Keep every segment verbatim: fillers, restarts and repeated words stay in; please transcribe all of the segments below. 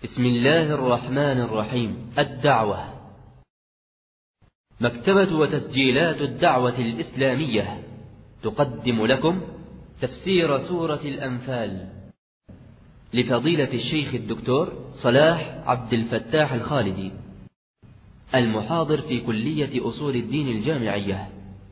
بسم الله الرحمن الرحيم. الدعوة. مكتبة وتسجيلات الدعوة الإسلامية تقدم لكم تفسير سورة الأنفال لفضيلة الشيخ الدكتور صلاح عبد الفتاح الخالدي، المحاضر في كلية أصول الدين الجامعية.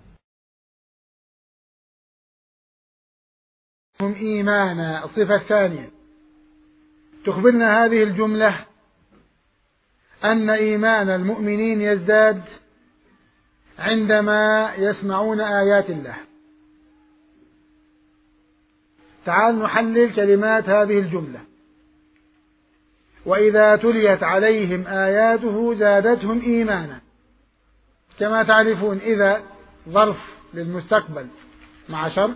هم إيمانا. الصفة الثانية تخبرنا هذه الجملة أن إيمان المؤمنين يزداد عندما يسمعون آيات الله. تعال نحلل كلمات هذه الجملة. وإذا تليت عليهم آياته زادتهم إيمانا. كما تعرفون إذا ظرف للمستقبل مع شرط،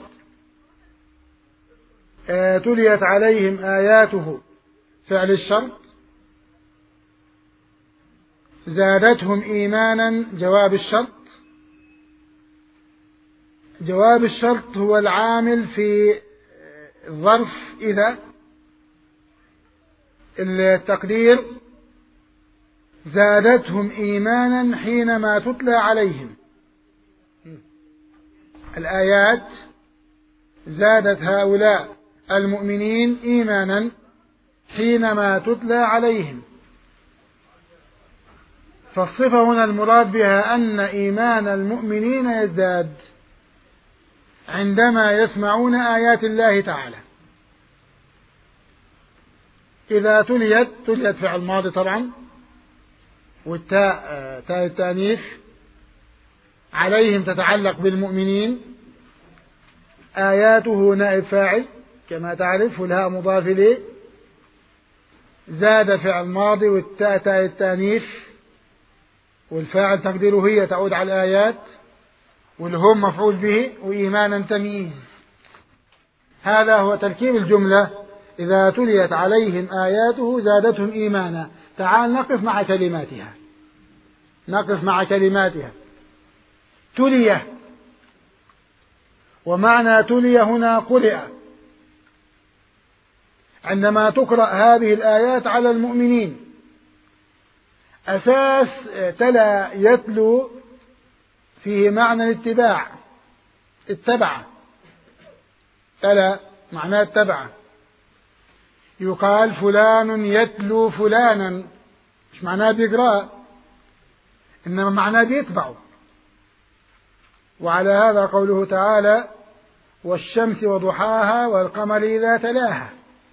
آه تليت عليهم آياته فعل الشرط، زادتهم إيمانا جواب الشرط. جواب الشرط هو العامل في الظرف إذا. التقدير زادتهم إيمانا حينما تتلى عليهم الآيات، زادت هؤلاء المؤمنين إيمانا حينما تتلى عليهم. فالصفة هنا المراد بها أن إيمان المؤمنين يزداد عندما يسمعون آيات الله تعالى. إذا تليت تليت فعل ماضي طبعا، والتاء تاء التانيث، عليهم تتعلق بالمؤمنين، آياته نائب فاعل كما تعرف، والهاء مضاف إليه، زاد فعل ماضي، والتاء تاء التانيث، والفاعل تقديره هي تعود على الآيات، والهم مفعول به، وإيمانا تمييز. هذا هو تركيب الجملة. إذا تليت عليهم آياته زادتهم إيمانا. تعال نقف مع كلماتها. نقف مع كلماتها. تلية، ومعنى تلية هنا قرئ. عندما تقرأ هذه الآيات على المؤمنين، أساس تلا يتلو فيه معنى الاتباع. اتبع، تلا معناه اتبع. يقال فلان يتلو فلانا، مش معناه بيقرأ، إنما معناه بيتبعه. وعلى هذا قوله تعالى: والشمس وضحاها والقمر إذا تلاها.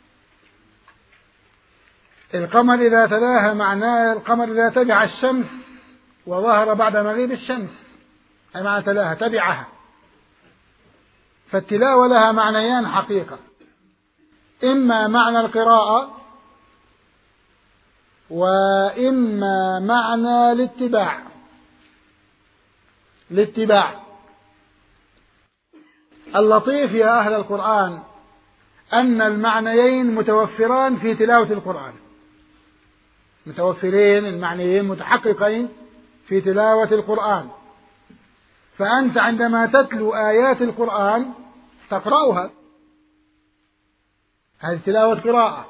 القمر إذا تلاها معناه القمر إذا تبع الشمس وظهر بعد مغيب الشمس، أي معنى تلاها تبعها. فالتلاوة لها معنيان حقيقة: إما معنى القراءة، وإما معنى الاتباع. الاتباع. اللطيف يا أهل القرآن أن المعنيين متوفران في تلاوة القرآن، متوفرين المعنيين متحققين في تلاوة القرآن. فأنت عندما تتلو آيات القرآن تقرأها، هذه تلاوة قراءة.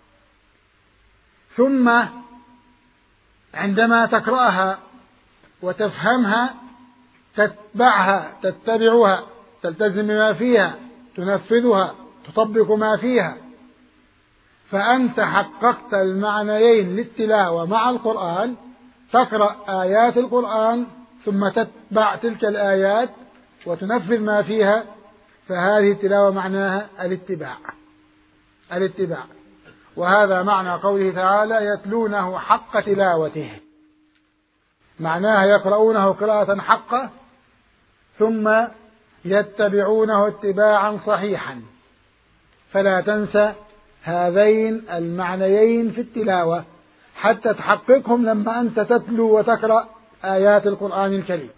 ثم عندما تقرأها وتفهمها تتبعها، تتبعها، تلتزم بما فيها، تنفذها، تطبق ما فيها. فأنت حققت المعنيين للتلاوة مع القرآن. تقرأ آيات القرآن ثم تتبع تلك الآيات وتنفذ ما فيها، فهذه التلاوة معناها الاتباع. الاتباع. وهذا معنى قوله تعالى: يتلونه حق تلاوته. معناها يقرؤونه قراءة حقة ثم يتبعونه اتباعا صحيحا. فلا تنسى هذين المعنيين في التلاوة حتى تحققهم لما أنت تتلو وتقرأ آيات القرآن الكريم.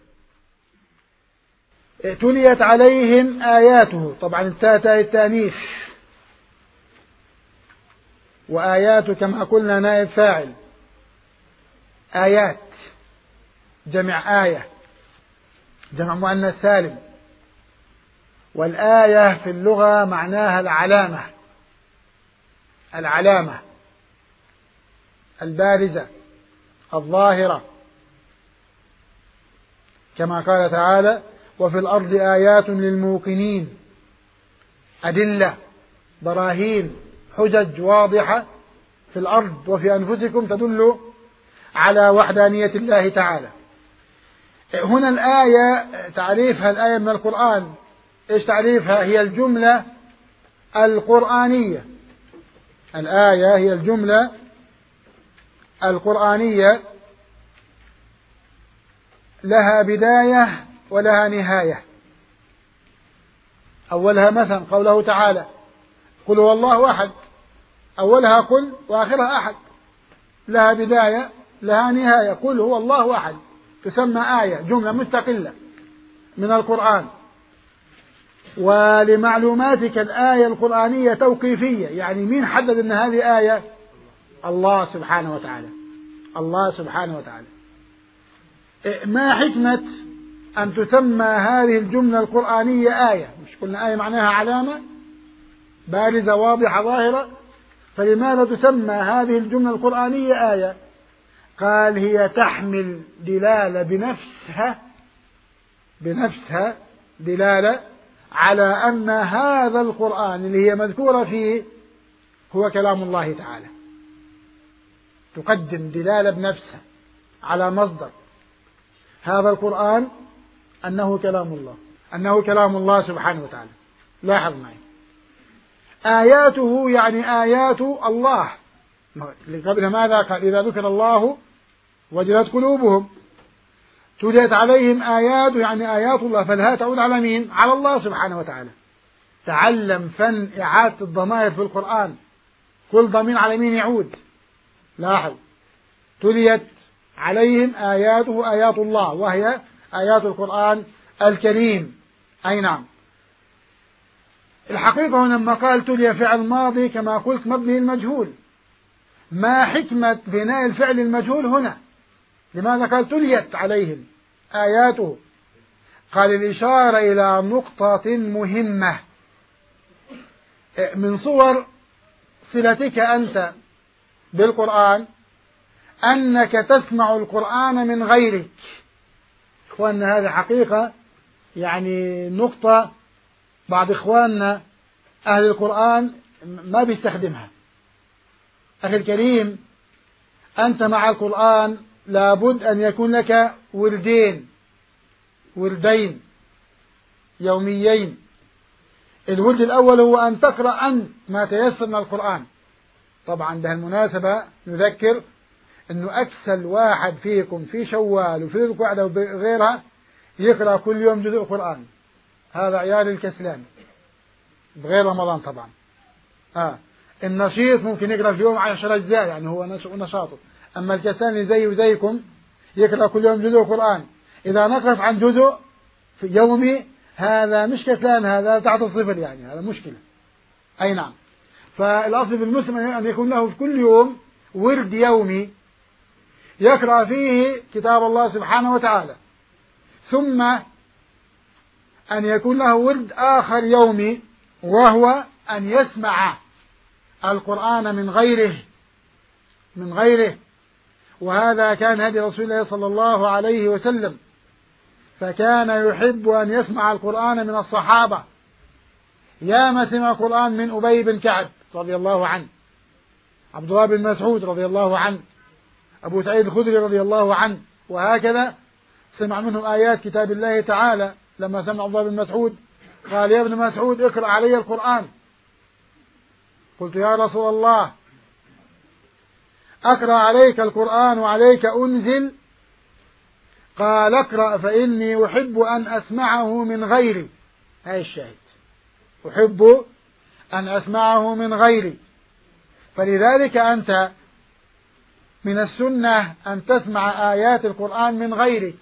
تليت عليهم آياته، طبعا التاء تاء التانيث، وآيات كما قلنا نائب فاعل. آيات جمع آية، جمع مؤنث سالم. والآية في اللغة معناها العلامة. العلامة البارزة الظاهرة، كما قال تعالى: وفي الأرض آيات للموقنين، أدلة براهين حجج واضحة في الأرض وفي أنفسكم تدل على وحدانية الله تعالى. هنا الآية تعريفها، الآية من القرآن إيش تعريفها؟ هي الجملة القرآنية. الآية هي الجملة القرآنية لها بداية ولها نهاية. أولها مثلا قوله تعالى: قل هو الله أحد، أولها قل وآخرها أحد، لها بداية لها نهاية. قل هو الله أحد تسمى آية، جملة مستقلة من القرآن. ولمعلوماتك الآية القرآنية توقيفية، يعني مين حدد أن هذه آية؟ الله سبحانه وتعالى. الله سبحانه وتعالى. ما حكمة أن تسمى هذه الجملة القرآنية آية؟ مش قلنا آية معناها علامة بارزة واضحة ظاهرة، فلماذا تسمى هذه الجملة القرآنية آية؟ قال: هي تحمل دلالة بنفسها بنفسها دلالة على أن هذا القرآن اللي هي مذكورة فيه هو كلام الله تعالى. تقدم دلالة بنفسها على مصدر هذا القرآن أنه كلام الله، أنه كلام الله سبحانه وتعالى. لاحظ معي، آياته يعني آيات الله. قبل ماذا قال؟ إذا ذكر الله وجلت قلوبهم. تليت عليهم آيات يعني آيات الله، فالها تعود على مين؟ على الله سبحانه وتعالى. تعلم فن إعادة الضمائر في القرآن، كل ضمير على مين يعود. لاحظ، تليت عليهم آياته آيات الله، وهي آيات القرآن الكريم. أي نعم. الحقيقة لما قال تلي فعل ماضي كما قلت مبني المجهول. ما حكمة بناء الفعل المجهول هنا؟ لماذا قال تليت عليهم آياته؟ قال: الإشارة إلى نقطة مهمة من صور صلتك أنت بالقرآن، أنك تسمع القرآن من غيرك. إخواننا هذه حقيقة، يعني نقطة بعض إخواننا أهل القرآن ما بيستخدمها. أخي الكريم، أنت مع القرآن لابد أن يكون لك وردين وردين يوميين. الورد الأول هو أن تقرأ أنت ما تيسر من القرآن. طبعا بهالمناسبة نذكر أنه أكسل واحد فيكم في شوال وفي القعدة وغيرها يقرأ كل يوم جزء قرآن، هذا عيال الكسلان بغير رمضان طبعا. آه. النشيط ممكن يقرأ في اليوم عشر أجزاء، يعني هو نشاطه. أما الكسلان اللي زي وزيكم يقرأ كل يوم جزء قرآن. إذا نقص عن جزء في يومي هذا مش كسلان، هذا تحت الصفر، يعني هذا مشكلة. أي نعم. فالأصل بالمسلم أن يكون له في كل يوم ورد يومي يقرأ فيه كتاب الله سبحانه وتعالى، ثم أن يكون له ورد آخر يومي، وهو أن يسمع القرآن من غيره من غيره وهذا كان هدي رسول الله صلى الله عليه وسلم، فكان يحب أن يسمع القرآن من الصحابة. ياما سمع القرآن من أبي بن كعب رضي الله عنه، عبد الله بن مسعود رضي الله عنه، أبو سعيد الخدري رضي الله عنه، وهكذا سمع منهم آيات كتاب الله تعالى. لما سمع عبد الله بن مسعود قال: يا ابن مسعود اقرأ علي القرآن. قلت: يا رسول الله أقرأ عليك القرآن وعليك أنزل؟ قال: اقرأ فإني أحب أن أسمعه من غيري. هاي الشاهد، أحب أن أسمعه من غيري. فلذلك أنت من السنة أن تسمع آيات القرآن من غيرك.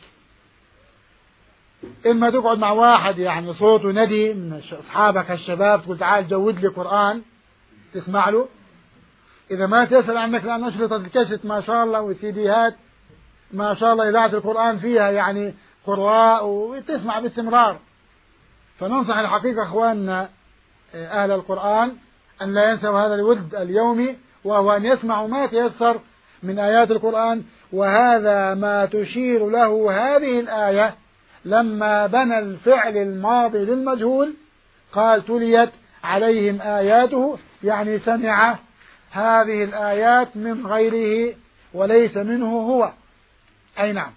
إما تقعد مع واحد يعني صوته ندي من أصحابك الشباب، تقول تعال جود لي قرآن تسمع له. إذا ما تسأل عنك لأن أشرطة الكشف ما شاء الله والسيديهات ما شاء الله إذاعة القرآن فيها يعني قراء وتسمع باستمرار. فننصح الحقيقة أخواننا أهل القرآن أن لا ينسوا هذا الورد اليومي، وهو أن يسمعوا ما تيسر من آيات القرآن، وهذا ما تشير له هذه الآية لما بنى الفعل الماضي للمجهول قال تليت عليهم آياته، يعني سمع هذه الآيات من غيره وليس منه هو. أي نعم.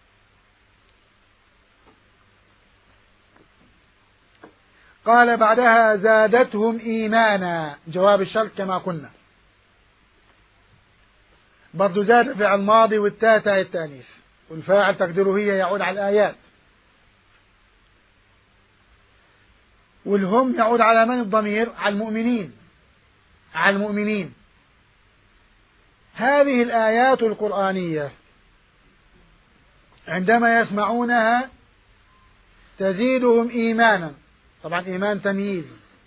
قال بعدها زادتهم إيمانا، جواب الشرط كما قلنا، برضو زاد فعل ماضي والتاء تاء التانيث والفاعل تقديره هي يعود على الآيات، والهم يعود على من الضمير؟ على المؤمنين، على المؤمنين. هذه الآيات القرآنية عندما يسمعونها تزيدهم إيمانا، طبعا إيمان تمييز،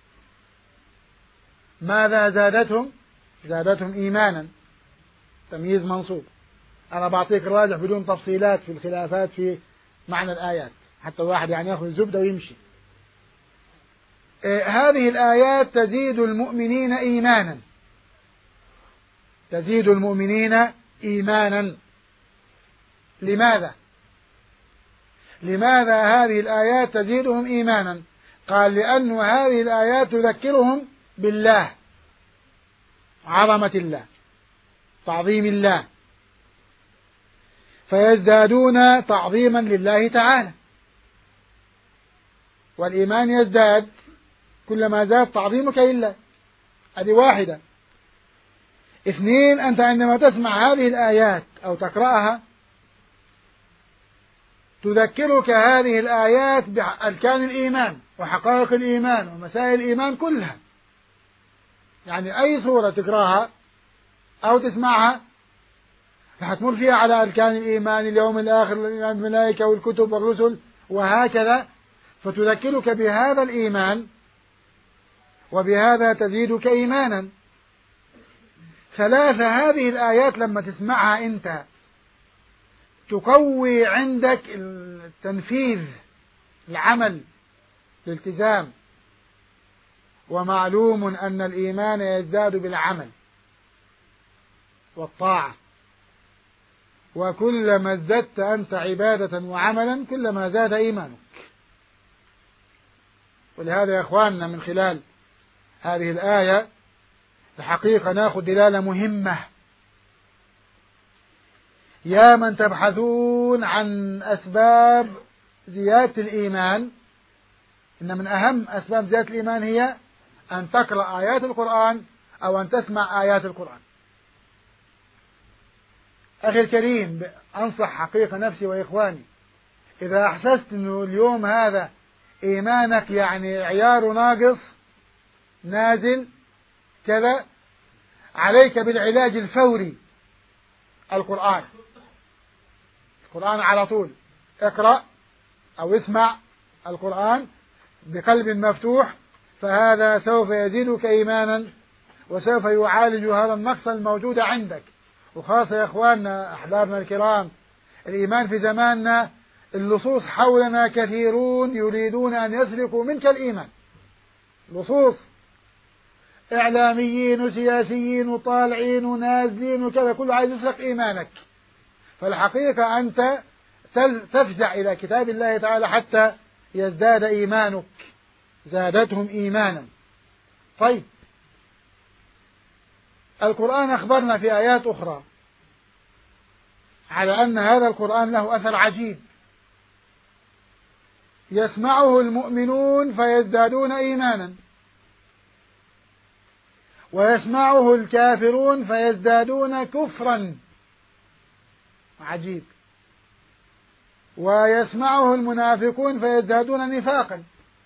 ماذا زادتهم؟ زادتهم إيمانا، تمييز منصوب. أنا بعطيك الراجح بدون تفصيلات في الخلافات في معنى الآيات حتى الواحد يعني يأخذ الزبدة ويمشي. إيه هذه الآيات تزيد المؤمنين إيمانا، تزيد المؤمنين إيمانا. لماذا؟ لماذا هذه الآيات تزيدهم إيمانا؟ قال لأن هذه الآيات تذكرهم بالله، عظمة الله، تعظيم الله، فيزدادون تعظيما لله تعالى، والإيمان يزداد كلما زاد تعظيمك لله. هذه واحدة. اثنين، أنت عندما تسمع هذه الآيات أو تقرأها تذكرك هذه الآيات بأركان الإيمان وحقائق الإيمان ومسائل الإيمان كلها. يعني أي سورة تقرأها أو تسمعها راح تمر فيها على أركان الإيمان، اليوم الآخر، الملائكة والكتب والرسل وهكذا، فتذكرك بهذا الإيمان وبهذا تزيدك إيمانا. ثلاثة، هذه الآيات لما تسمعها أنت تقوي عندك التنفيذ، العمل، الالتزام، ومعلوم أن الإيمان يزداد بالعمل والطاعة، وكلما ازددت أنت عبادة وعملا كلما زاد إيمانك. ولهذا يا إخواننا من خلال هذه الآية الحقيقة ناخذ دلالة مهمة. يا من تبحثون عن أسباب زيادة الإيمان، إن من أهم أسباب زيادة الإيمان هي أن تقرأ آيات القرآن أو أن تسمع آيات القرآن. أخي الكريم، أنصح حقيقة نفسي وإخواني، إذا أحسست أنه اليوم هذا إيمانك يعني عيار ناقص نازل كذا، عليك بالعلاج الفوري، القرآن. القرآن على طول، اقرأ أو اسمع القرآن بقلب مفتوح، فهذا سوف يزيدك إيمانا وسوف يعالج هذا النقص الموجود عندك. وخاصة يا إخواننا أحبابنا الكرام، الإيمان في زماننا اللصوص حولنا كثيرون يريدون أن يسرقوا منك الإيمان، لصوص إعلاميين وسياسيين وطالعين ونازلين وكذا، كله عايز يسرق إيمانك. فالحقيقة أنت تفزع إلى كتاب الله تعالى حتى يزداد إيمانك، زادتهم إيمانا. طيب، القرآن أخبرنا في آيات أخرى على أن هذا القرآن له أثر عجيب، يسمعه المؤمنون فيزدادون إيمانا، ويسمعه الكافرون فيزدادون كفرا، عجيب، ويسمعه المنافقون فيزدادون نفاقا،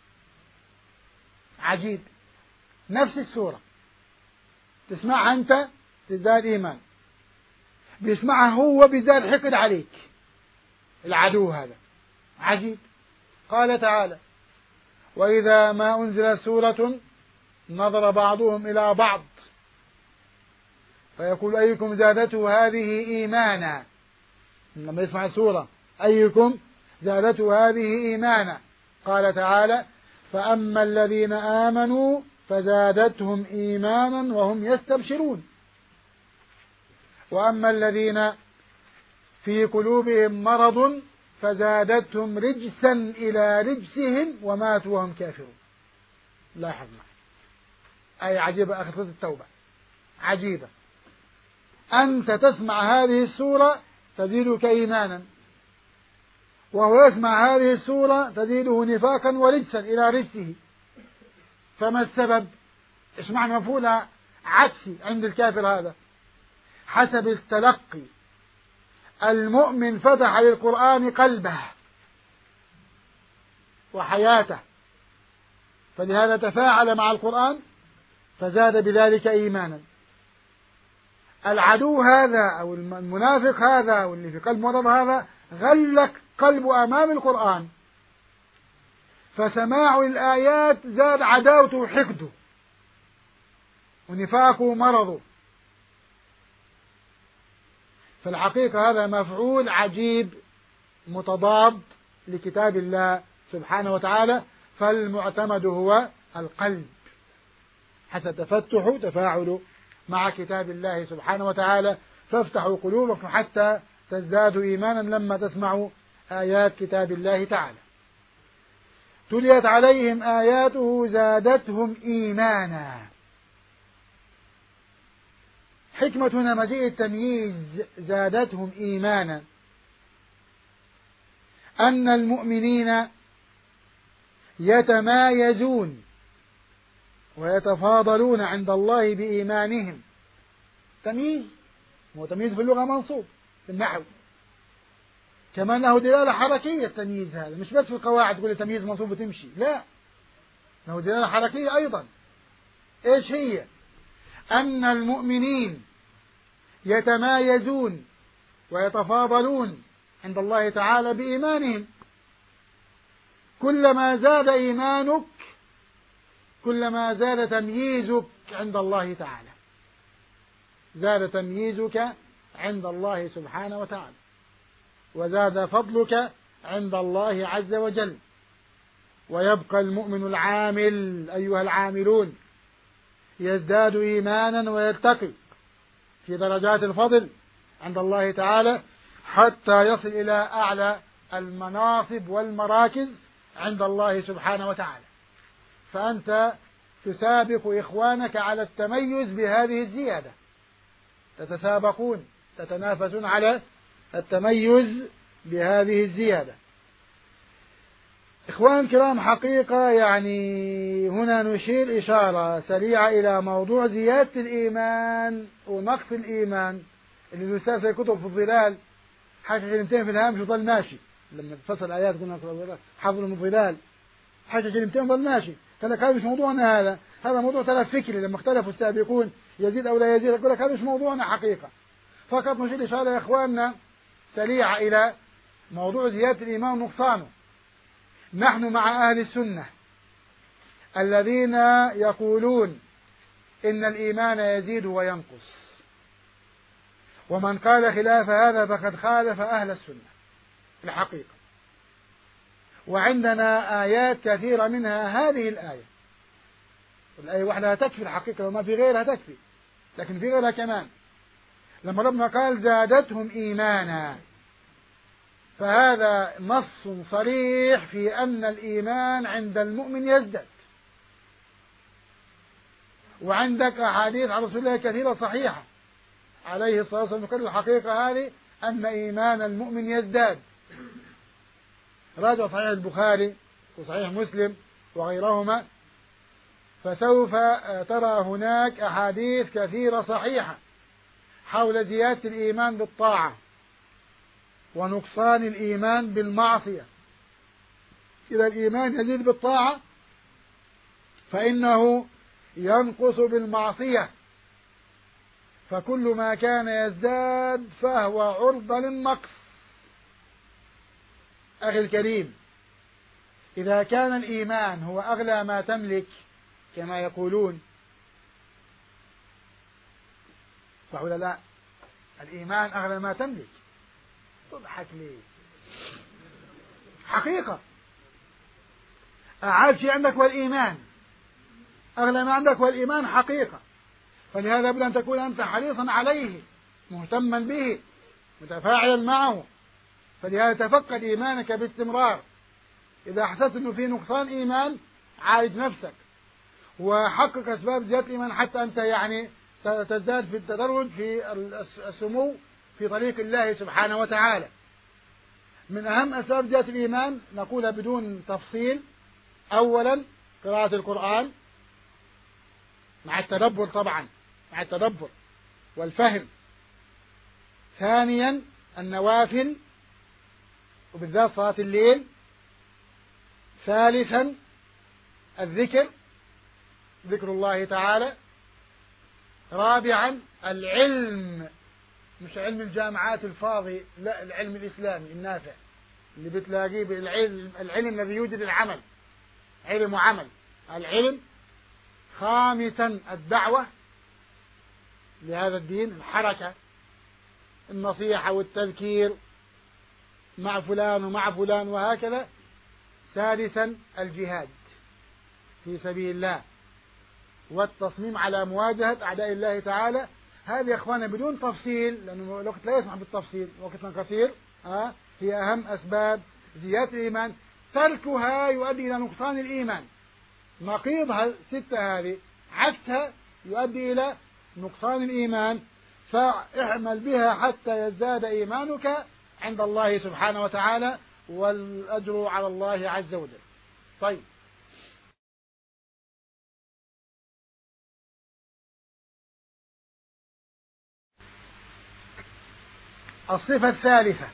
عجيب. نفس السورة تسمعها أنت تزداد إيمان، بيسمعها هو بيزداد حقد عليك، العدو هذا، عجيب. قال تعالى: وإذا ما أنزلت سورة نظر بعضهم إلى بعض فيقول أيكم زادته هذه إيمانا. لما يسمع السورة أيكم زادته هذه إيمانا. قال تعالى: فأما الذين آمنوا فزادتهم إيمانا وهم يستبشرون. وأما الذين في قلوبهم مرض فزادتهم رجسا إلى رجسهم وماتوا وهم كافرون. لاحظ معي أي عجيبة أخي سورة التوبة، عجيبة. أنت تسمع هذه السورة تزيدك إيمانا، وهو يسمع هذه السورة تزيده نفاقا ورجسا إلى رجسه. فما السبب؟ إيش معنى مفعول عكسي عند الكافر هذا؟ حسب التلقي. المؤمن فتح للقرآن قلبه وحياته، فلهذا تفاعل مع القرآن فزاد بذلك إيمانا. العدو هذا أو المنافق هذا أو اللي في قلب مرض هذا غلق قلبه أمام القرآن، فسماع الآيات زاد عداوته وحقده ونفاقه ومرضه. فالحقيقة هذا مفعول عجيب متضاد لكتاب الله سبحانه وتعالى، فالمعتمد هو القلب حتى تفتح تفاعل مع كتاب الله سبحانه وتعالى. فافتحوا قلوبكم حتى تزدادوا إيمانا لما تسمعوا آيات كتاب الله تعالى. تليت عليهم آياته زادتهم إيمانا. حكمة هنا مجيء التمييز زادتهم إيمانا، أن المؤمنين يتمايزون ويتفاضلون عند الله بإيمانهم. تمييز، هو تمييز في اللغة منصوب في النحو، كما أنه دلالة حركية. التمييز هذا مش بس في القواعد تقول تمييز منصوب وتمشي، لا، له دلالة حركية أيضا. إيش هي؟ أن المؤمنين يتمايزون ويتفاضلون عند الله تعالى بإيمانهم. كلما زاد إيمانك كلما زاد تمييزك عند الله تعالى، زاد تمييزك عند الله سبحانه وتعالى، وزاد فضلك عند الله عز وجل. ويبقى المؤمن العامل أيها العاملون يزداد إيمانا ويرتقي في درجات الفضل عند الله تعالى حتى يصل إلى أعلى المناصب والمراكز عند الله سبحانه وتعالى. فأنت تسابق إخوانك على التميز بهذه الزيادة، تتسابقون تتنافسون على التميز بهذه الزيادة. إخوان كرام، حقيقة يعني هنا نشير إشارة سريعة إلى موضوع زيادة الإيمان ونقص الإيمان اللي نسافر في كتب في الظلال، حاجة كلمتين في الهامش وظل ماشي. لما تفصل الآيات قلنا حفظوا من الظلال، حاجة كلمتين وظل ماشي. قال لك هذا مش موضوعنا، هذا هذا موضوع تلف فكري. لما اختلفوا السابقون يزيد أو لا يزيد، يقول لك هذا مش موضوعنا حقيقة. فقط نشير إشارة يا إخواننا سريعة إلى موضوع زيادة الإيمان ونقصانه. نحن مع أهل السنة الذين يقولون إن الإيمان يزيد وينقص، ومن قال خلاف هذا فقد خالف أهل السنة الحقيقة. وعندنا آيات كثيرة منها هذه الآية، الآية وحدها تكفي الحقيقة، وما في غيرها تكفي، لكن في غيرها كمان. لما ربنا قال زادتهم إيمانا، فهذا نص صريح في أن الإيمان عند المؤمن يزداد. وعندك أحاديث عن رسول الله كثيرة صحيحة عليه الصلاة والسلام تقول الحقيقة هذه أن إيمان المؤمن يزداد. راجع صحيح البخاري وصحيح مسلم وغيرهما، فسوف ترى هناك أحاديث كثيرة صحيحة حول زيادة الإيمان بالطاعة ونقصان الإيمان بالمعصية. إذا الإيمان يزيد بالطاعة فإنه ينقص بالمعصية، فكل ما كان يزداد فهو عرضة للنقص. أخي الكريم، إذا كان الإيمان هو أغلى ما تملك كما يقولون، صح ولا لا؟ الإيمان أغلى ما تملك. تضحك ليه؟ حقيقة أعاد شيء عندك والإيمان أغلى ما عندك والإيمان حقيقة. فلهذا بد أن تكون أنت حريصا عليه مهتما به متفاعلا معه، فلهذا تفقد إيمانك باستمرار. إذا حسست أنه في نقصان إيمان عالج نفسك وحقق أسباب زيادة الإيمان حتى أنت يعني تزداد في التدرج في السمو في طريق الله سبحانه وتعالى. من أهم أسباب زيادة الإيمان نقولها بدون تفصيل: أولا قراءة القرآن مع التدبر، طبعا مع التدبر والفهم. ثانيا النوافل وبالذات صلاة الليل. ثالثا الذكر، ذكر الله تعالى. رابعا العلم، مش علم الجامعات الفاضي، لا، العلم الإسلامي النافع اللي بتلاقيه بالعلم، العلم الذي يوجد العمل، علم وعمل، العلم. خامسا الدعوة لهذا الدين، الحركة، النصيحة والتذكير مع فلان ومع فلان وهكذا. سادسا الجهاد في سبيل الله والتصميم على مواجهة أعداء الله تعالى. هذه يا أخوانا بدون تفصيل، لأنه الوقت لا يسمح بالتفصيل، وقتنا قصير، ها هي أهم أسباب زيادة الإيمان. تركها يؤدي إلى نقصان الإيمان. نقيضها ستة هذه، عكسها يؤدي إلى نقصان الإيمان، فاعمل بها حتى يزداد إيمانك عند الله سبحانه وتعالى، والأجر على الله عز وجل. طيب، الصفة الثالثة: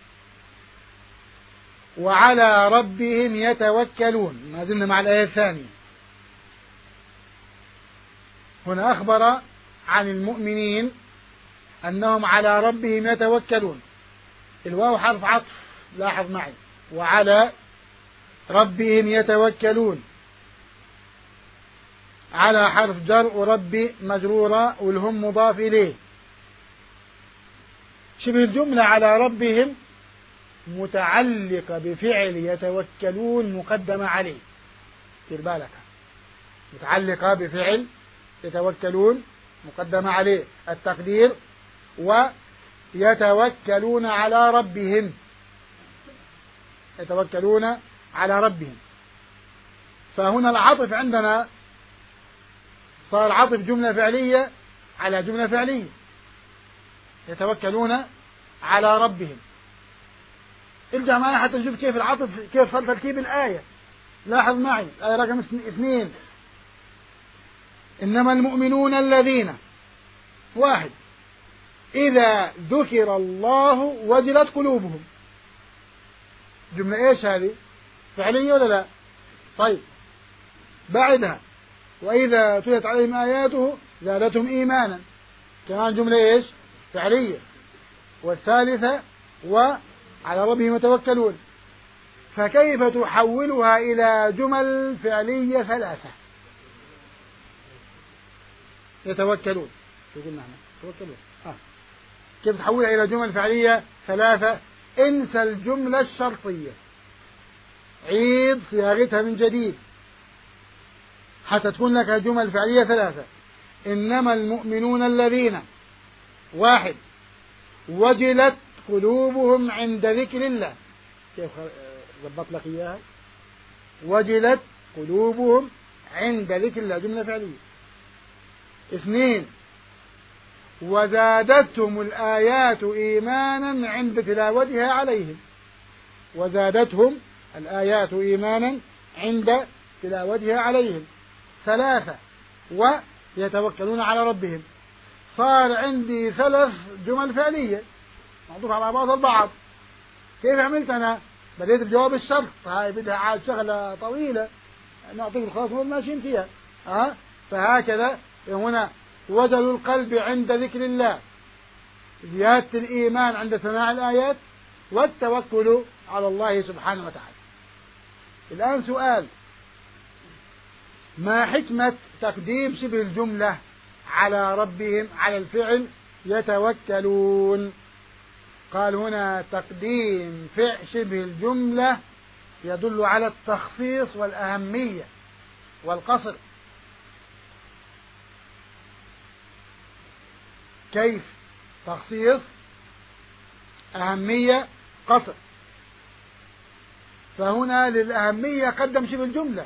وعلى ربهم يتوكلون. ما زلنا مع الآية الثانية. هنا أخبر عن المؤمنين أنهم على ربهم يتوكلون. الواو حرف عطف، لاحظ معي، وعلى ربهم يتوكلون. على حرف جر ورب مجرورة والهم مضاف إليه. شبه الجملة على ربهم متعلقة بفعل يتوكلون مقدمة عليه، دير بالك، متعلقة بفعل يتوكلون مقدمة عليه. التقدير: ويتوكلون على ربهم، يتوكلون على ربهم. فهنا العطف عندنا صار عطف جملة فعلية على جملة فعلية، يتوكلون على ربهم. ارجع معي حتى نشوف كيف العطف، كيف صار تركيب الآية. لاحظ معي الآية رقم اثنين: إنما المؤمنون الذين، واحد، إذا ذكر الله وجلت قلوبهم. جملة إيش هذه؟ فعلية ولا لا؟ طيب، بعدها وإذا تليت عليهم آياته زادتهم إيمانا، كمان جملة إيش؟ فعلية. والثالثة: وعلى ربهم يتوكلون. فكيف تحولها إلى جمل فعلية ثلاثة؟ يتوكلون، شو قلنا احنا؟ يتوكلون. آه. كيف تحولها إلى جمل فعلية ثلاثة؟ انسى الجملة الشرطية، عيد صياغتها من جديد حتى تكون لك جمل فعلية ثلاثة. إنما المؤمنون الذين، واحد، وجلت قلوبهم عند ذكر الله. كيف ضبط لك إياها؟ وجلت قلوبهم عند ذكر الله، جملة فعلية. اثنين، وزادتهم الآيات إيمانا عند تلاوتها عليهم، وزادتهم الآيات إيمانا عند تلاوتها عليهم. ثلاثة، ويتوكلون على ربهم. صار عندي ثلاث جمل فعلية معطوفة على بعض البعض. كيف عملت أنا؟ بديت بجواب الشرط، هاي بدها عاد شغلة طويلة نعطيك الخلاص ماشيين فيها. أه؟ فهكذا هنا وجل القلب عند ذكر الله، زيادة الإيمان عند سماع الآيات، والتوكل على الله سبحانه وتعالى. الآن سؤال: ما حكمة تقديم شبه الجملة على ربهم على الفعل يتوكلون؟ قال هنا تقديم فعل شبه الجملة يدل على التخصيص والأهمية والقصر. كيف؟ تخصيص، أهمية، قصر. فهنا للأهمية قدم شبه الجملة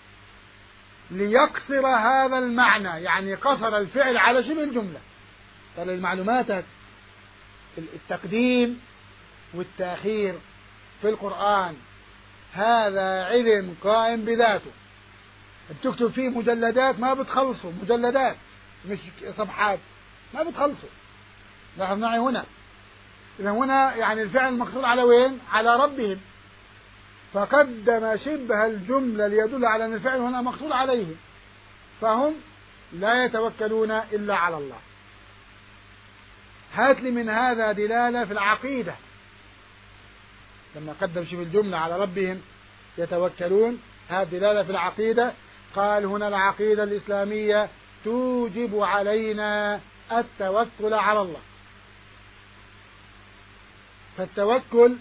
ليقصر هذا المعنى، يعني قصر الفعل على شبه الجملة. ترى المعلومات التقديم والتأخير في القرآن هذا علم قائم بذاته، بتكتب فيه مجلدات ما بتخلصوا، مجلدات مش صفحات ما بتخلصوا. لاحظ معي هنا، إذا هنا يعني الفعل المقصود على وين؟ على ربهم، فقدم شبه الجملة ليدل على أن الفعل هنا مقصود عليه، فهم لا يتوكلون إلا على الله. هات لي من هذا دلالة في العقيدة، لما قدم شبه الجملة على ربهم يتوكلون، هات دلالة في العقيدة. قال هنا العقيدة الإسلامية توجب علينا التوكل على الله. فالتوكل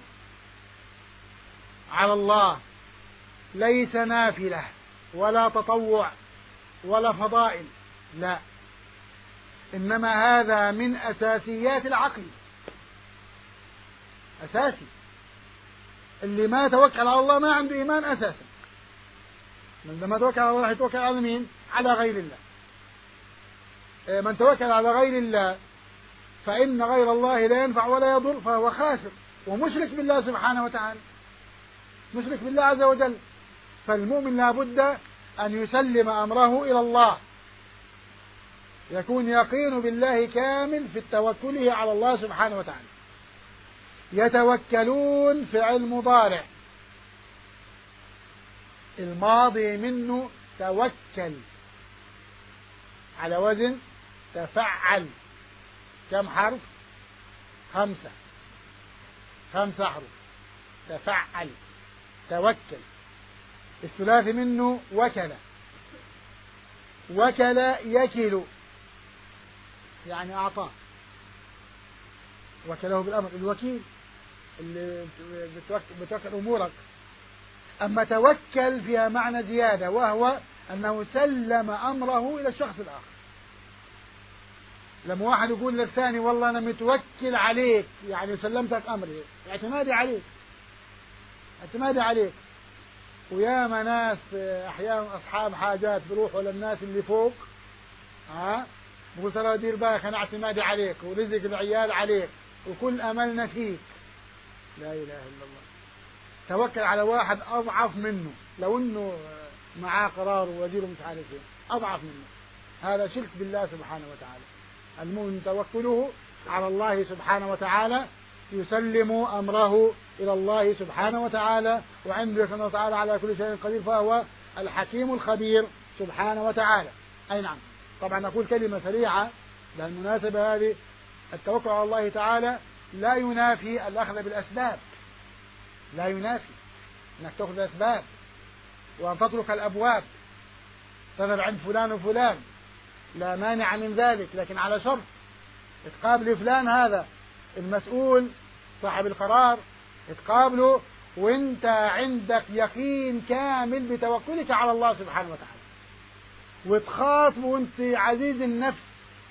على الله ليس نافلة ولا تطوع ولا فضائل، لا، إنما هذا من أساسيات العقل، أساسي. اللي ما توكل على الله ما عنده إيمان أساسا. من لما توكل على الله يتوكل على مين؟ على غير الله. من توكل على غير الله فإن غير الله لا ينفع ولا يضر، فهو خاسر ومشرك بالله سبحانه وتعالى، مشرك بالله عز وجل. فالمؤمن لا بد أن يسلم أمره إلى الله، يكون يقين بالله كامل في توكله على الله سبحانه وتعالى. يتوكلون فعل مضارع، الماضي منه توكل على وزن تفعل. كم حرف؟ خمسة، خمسة حرف. تفعل، توكل. الثلاثي منه وكل، وكل يكل يعني أعطاه، وكله بالأمر، الوكيل اللي بتوكل أمورك. أما توكل فيها معنى زيادة، وهو أنه سلم أمره إلى الشخص الآخر. لما واحد يقول للثاني والله أنا متوكل عليك، يعني سلمتك أمري، اعتمادي عليك، اعتمادي عليك. ويا ناس أحيانا أصحاب حاجات بيروحوا للناس اللي فوق، ها، بقول ترى دير بالك أنا اعتمادي عليك ورزق العيال عليك وكل أملنا فيك. لا إله إلا الله. توكل على واحد أضعف منه، لو إنه معاه قرار ووزيره مش عارف إيه، أضعف منه، هذا شرك بالله سبحانه وتعالى. المؤمن توكله على الله سبحانه وتعالى، يسلم أمره إلى الله سبحانه وتعالى، وعنده سبحانه وتعالى على كل شيء قدير، فهو الحكيم الخبير سبحانه وتعالى. أي نعم. طبعا أقول كلمة سريعة للمناسبة هذه، التوكل على الله تعالى لا ينافي الأخذ بالأسباب، لا ينافي أنك تأخذ الأسباب وأن تترك الأبواب، تذهب عند فلان وفلان، لا مانع من ذلك، لكن على شرط تقابل فلان هذا المسؤول صاحب القرار، تقابله وانت عندك يقين كامل بتوكلك على الله سبحانه وتعالى، وتخاطبه وانت عزيز النفس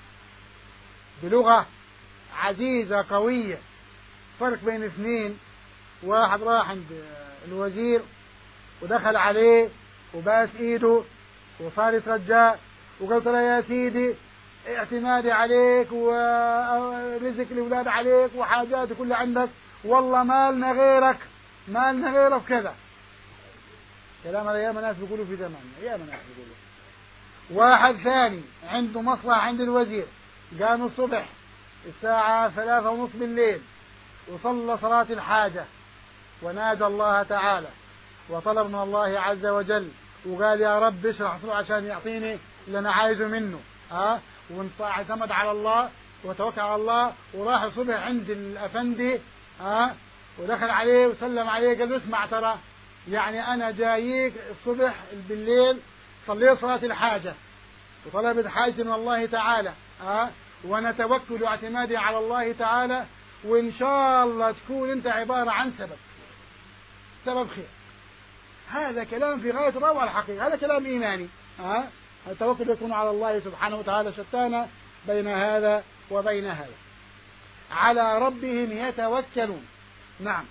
بلغة عزيزة قوية. فرق بين اثنين، واحد راح عند الوزير ودخل عليه وباس ايده وصار يترجاه وقلت له يا سيدي اعتمادي عليك ورزق الأولاد عليك وحاجاتي كلها عندك، والله مالنا غيرك، مالنا غيرك كذا. كلام هذا ياما ناس بيقولوا في زماننا، ياما ناس بيقولوا. واحد ثاني عنده مصلحة عند الوزير، قام الصبح الساعة ثلاثة ونصف بالليل وصلى صلاة الحاجة ونادى الله تعالى وطلب من الله عز وجل وقال يا رب اشرح صدره عشان يعطيني اللي أنا عايزه منه، ها، واعتمد على الله وتوكل على الله، وراح الصبح عند الأفندي، ها، ودخل عليه وسلم عليه قال له اسمع ترى يعني أنا جاييك الصبح بالليل صليت صلاة الحاجة وطلبت حاجة من الله تعالى، ها، وأنا توكل واعتمادي على الله تعالى، وإن شاء الله تكون أنت عبارة عن سبب سبب خير. هذا كلام في غاية الروعة الحقيقة، هذا كلام إيماني، ها. التوكل يكون على الله سبحانه وتعالى، شتان بين هذا وبين هذا. على ربهم يتوكلون. نعم.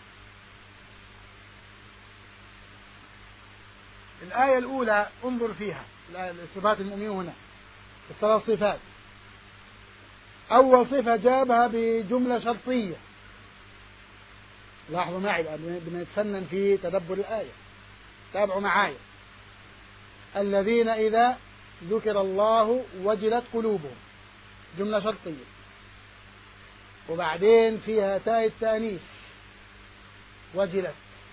الآية الأولى انظر فيها صفات المؤمنين هنا الثلاث صفات. أول صفة جابها بجملة شرطية. لاحظوا معي بنتفنن في تدبر الآية، تابعوا معايا. الذين إذا ذكر الله وجلت قلوبهم، جملة شرطية، وبعدين فيها تاء التأنيث وجلت،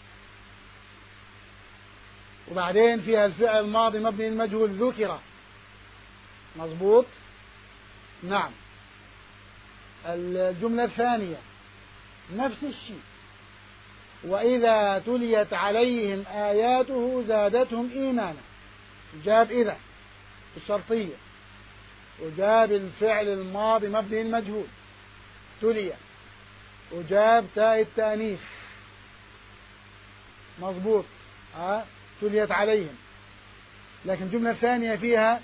وبعدين فيها الفعل الماضي مبني المجهول ذكر. مظبوط؟ نعم. الجملة الثانية نفس الشيء، وإذا تليت عليهم آياته زادتهم إيمانا. جاب إذا الشرطية، وجاب الفعل الماضي مبني المجهول تلي، وجاب تاء التأنيث. مظبوط. ها تليت عليهم. لكن الجملة الثانية فيها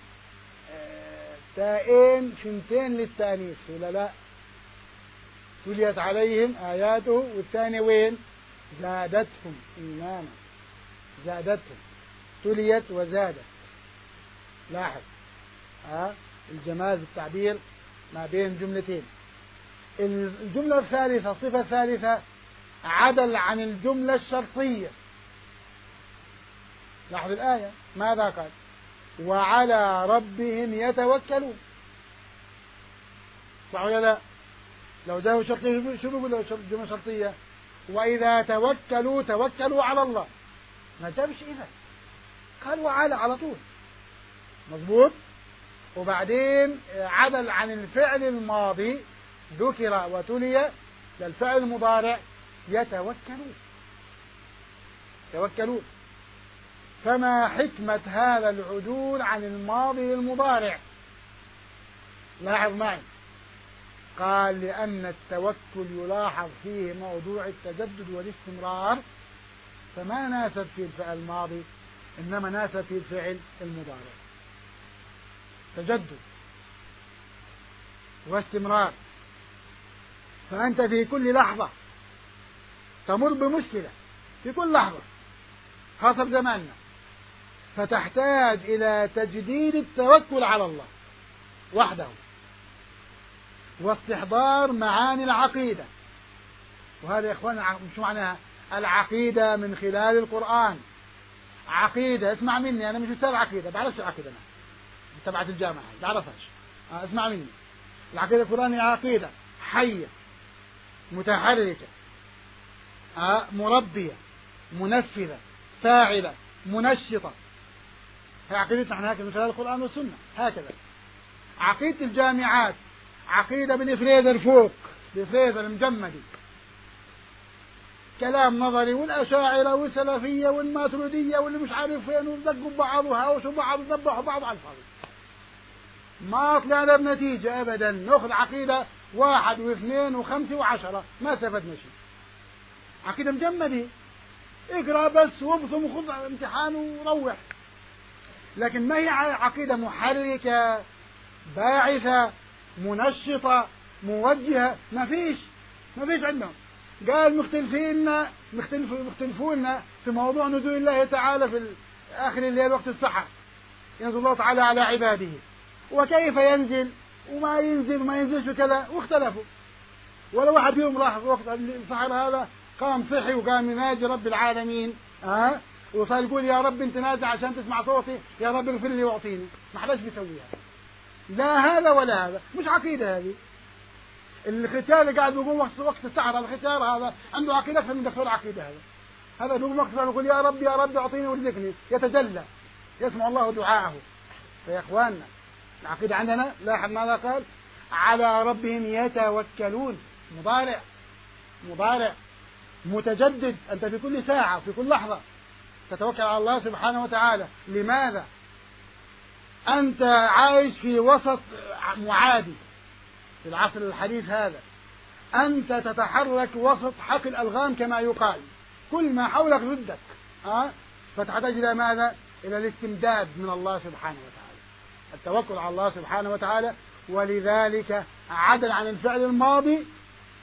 تاءين ثنتين للتأنيث ولا لا؟ تليت عليهم آياته، والثانية وين؟ زادتهم إيمانا. زادتهم، تليت وزادت. لاحظ ها الجمال بالتعبير ما بين جملتين. الجملة الثالثة، الصفة الثالثة عدل عن الجملة الشرطية. لاحظ الآية ماذا قال؟ وعلى ربهم يتوكلون. صح ولا لا؟ لو جاءوا شرطية شو بيقول له جملة شرطية؟ وإذا توكلوا توكلوا على الله. ما جابش إذا، قال وعلى على طول. مظبوط. وبعدين عدل عن الفعل الماضي ذكر وتلي للفعل المضارع يتوكلون. توكلون. فما حكمة هذا العدول عن الماضي للمضارع؟ لاحظ معي. قال لأن التوكل يلاحظ فيه موضوع التجدد والاستمرار، فما ناسب في الفعل الماضي، إنما ناسب في الفعل المضارع. تجدد واستمرار. فأنت في كل لحظة تمر بمشكلة، في كل لحظة خاصة زماننا، فتحتاج إلى تجديد التوكل على الله وحده، واستحضار معاني العقيدة. وهذا يا إخوان مش معناها العقيدة من خلال القرآن. عقيدة، اسمع مني، أنا مش أستاذ عقيدة، بعرفش العقيدة أنا تبعت الجامعة بعرفهاش. اسمع مني. العقيدة القرآنية عقيدة حية متحركة مربية منفذة فاعلة منشطة. هي عقيدتنا احنا هكذا من خلال القرآن والسنة هكذا. عقيدة الجامعات عقيدة بالإفريزر فوق، بالإفريزر المجمدي، كلام نظري، والأشاعرة والسلفية والماتريدية واللي مش عارف فين، وذقوا بعض وهاوسوا بعض وذبحوا بعض على الفاضي. ما طلعنا بنتيجة أبدا. نأخذ عقيدة واحد واثنين وخمسة وعشرة ما استفدنا شيء. عقيدة مجمدة، اقرأ بس وابصم وخذ امتحان وروح. لكن ما هي عقيدة محركة باعثة منشطة موجهة، ما فيش ما فيش عندهم. قال مختلفين مختلف مختلفون في موضوع نزول الله تعالى في آخر الليل وقت السحر، ينزل الله تعالى على عباده، وكيف ينزل وما ينزل وما ينزلش وكذا، واختلفوا. ولا واحد فيهم راح في وقت السحر هذا قام صحي وقام يناجي رب العالمين ها أه؟ وصار يقول يا رب انت نازل عشان تسمع صوتي، يا رب اغفر لي واعطيني. ما حدش بيسويها، لا هذا ولا هذا. مش عقيدة هذه. الختال اللي قاعد بيقوم وقت وقت السحر، الختال هذا عنده عقيدة أكثر من دكتور عقيدة. هذا هذا بيقوم وقت يقول يا رب يا رب اعطيني وارزقني، يتجلى، يسمع الله دعاءه. فيا اخواننا العقيدة عندنا لاحظ ماذا قال؟ على ربهم يتوكلون. مضارع مضارع متجدد. أنت في كل ساعة وفي كل لحظة تتوكل على الله سبحانه وتعالى. لماذا؟ أنت عايش في وسط معادي في العصر الحديث هذا. أنت تتحرك وسط حقل الألغام كما يقال، كل ما حولك ضدك أه؟ فتحتاج إلى ماذا؟ إلى الاستمداد من الله سبحانه وتعالى، التوكل على الله سبحانه وتعالى. ولذلك عدل عن الفعل الماضي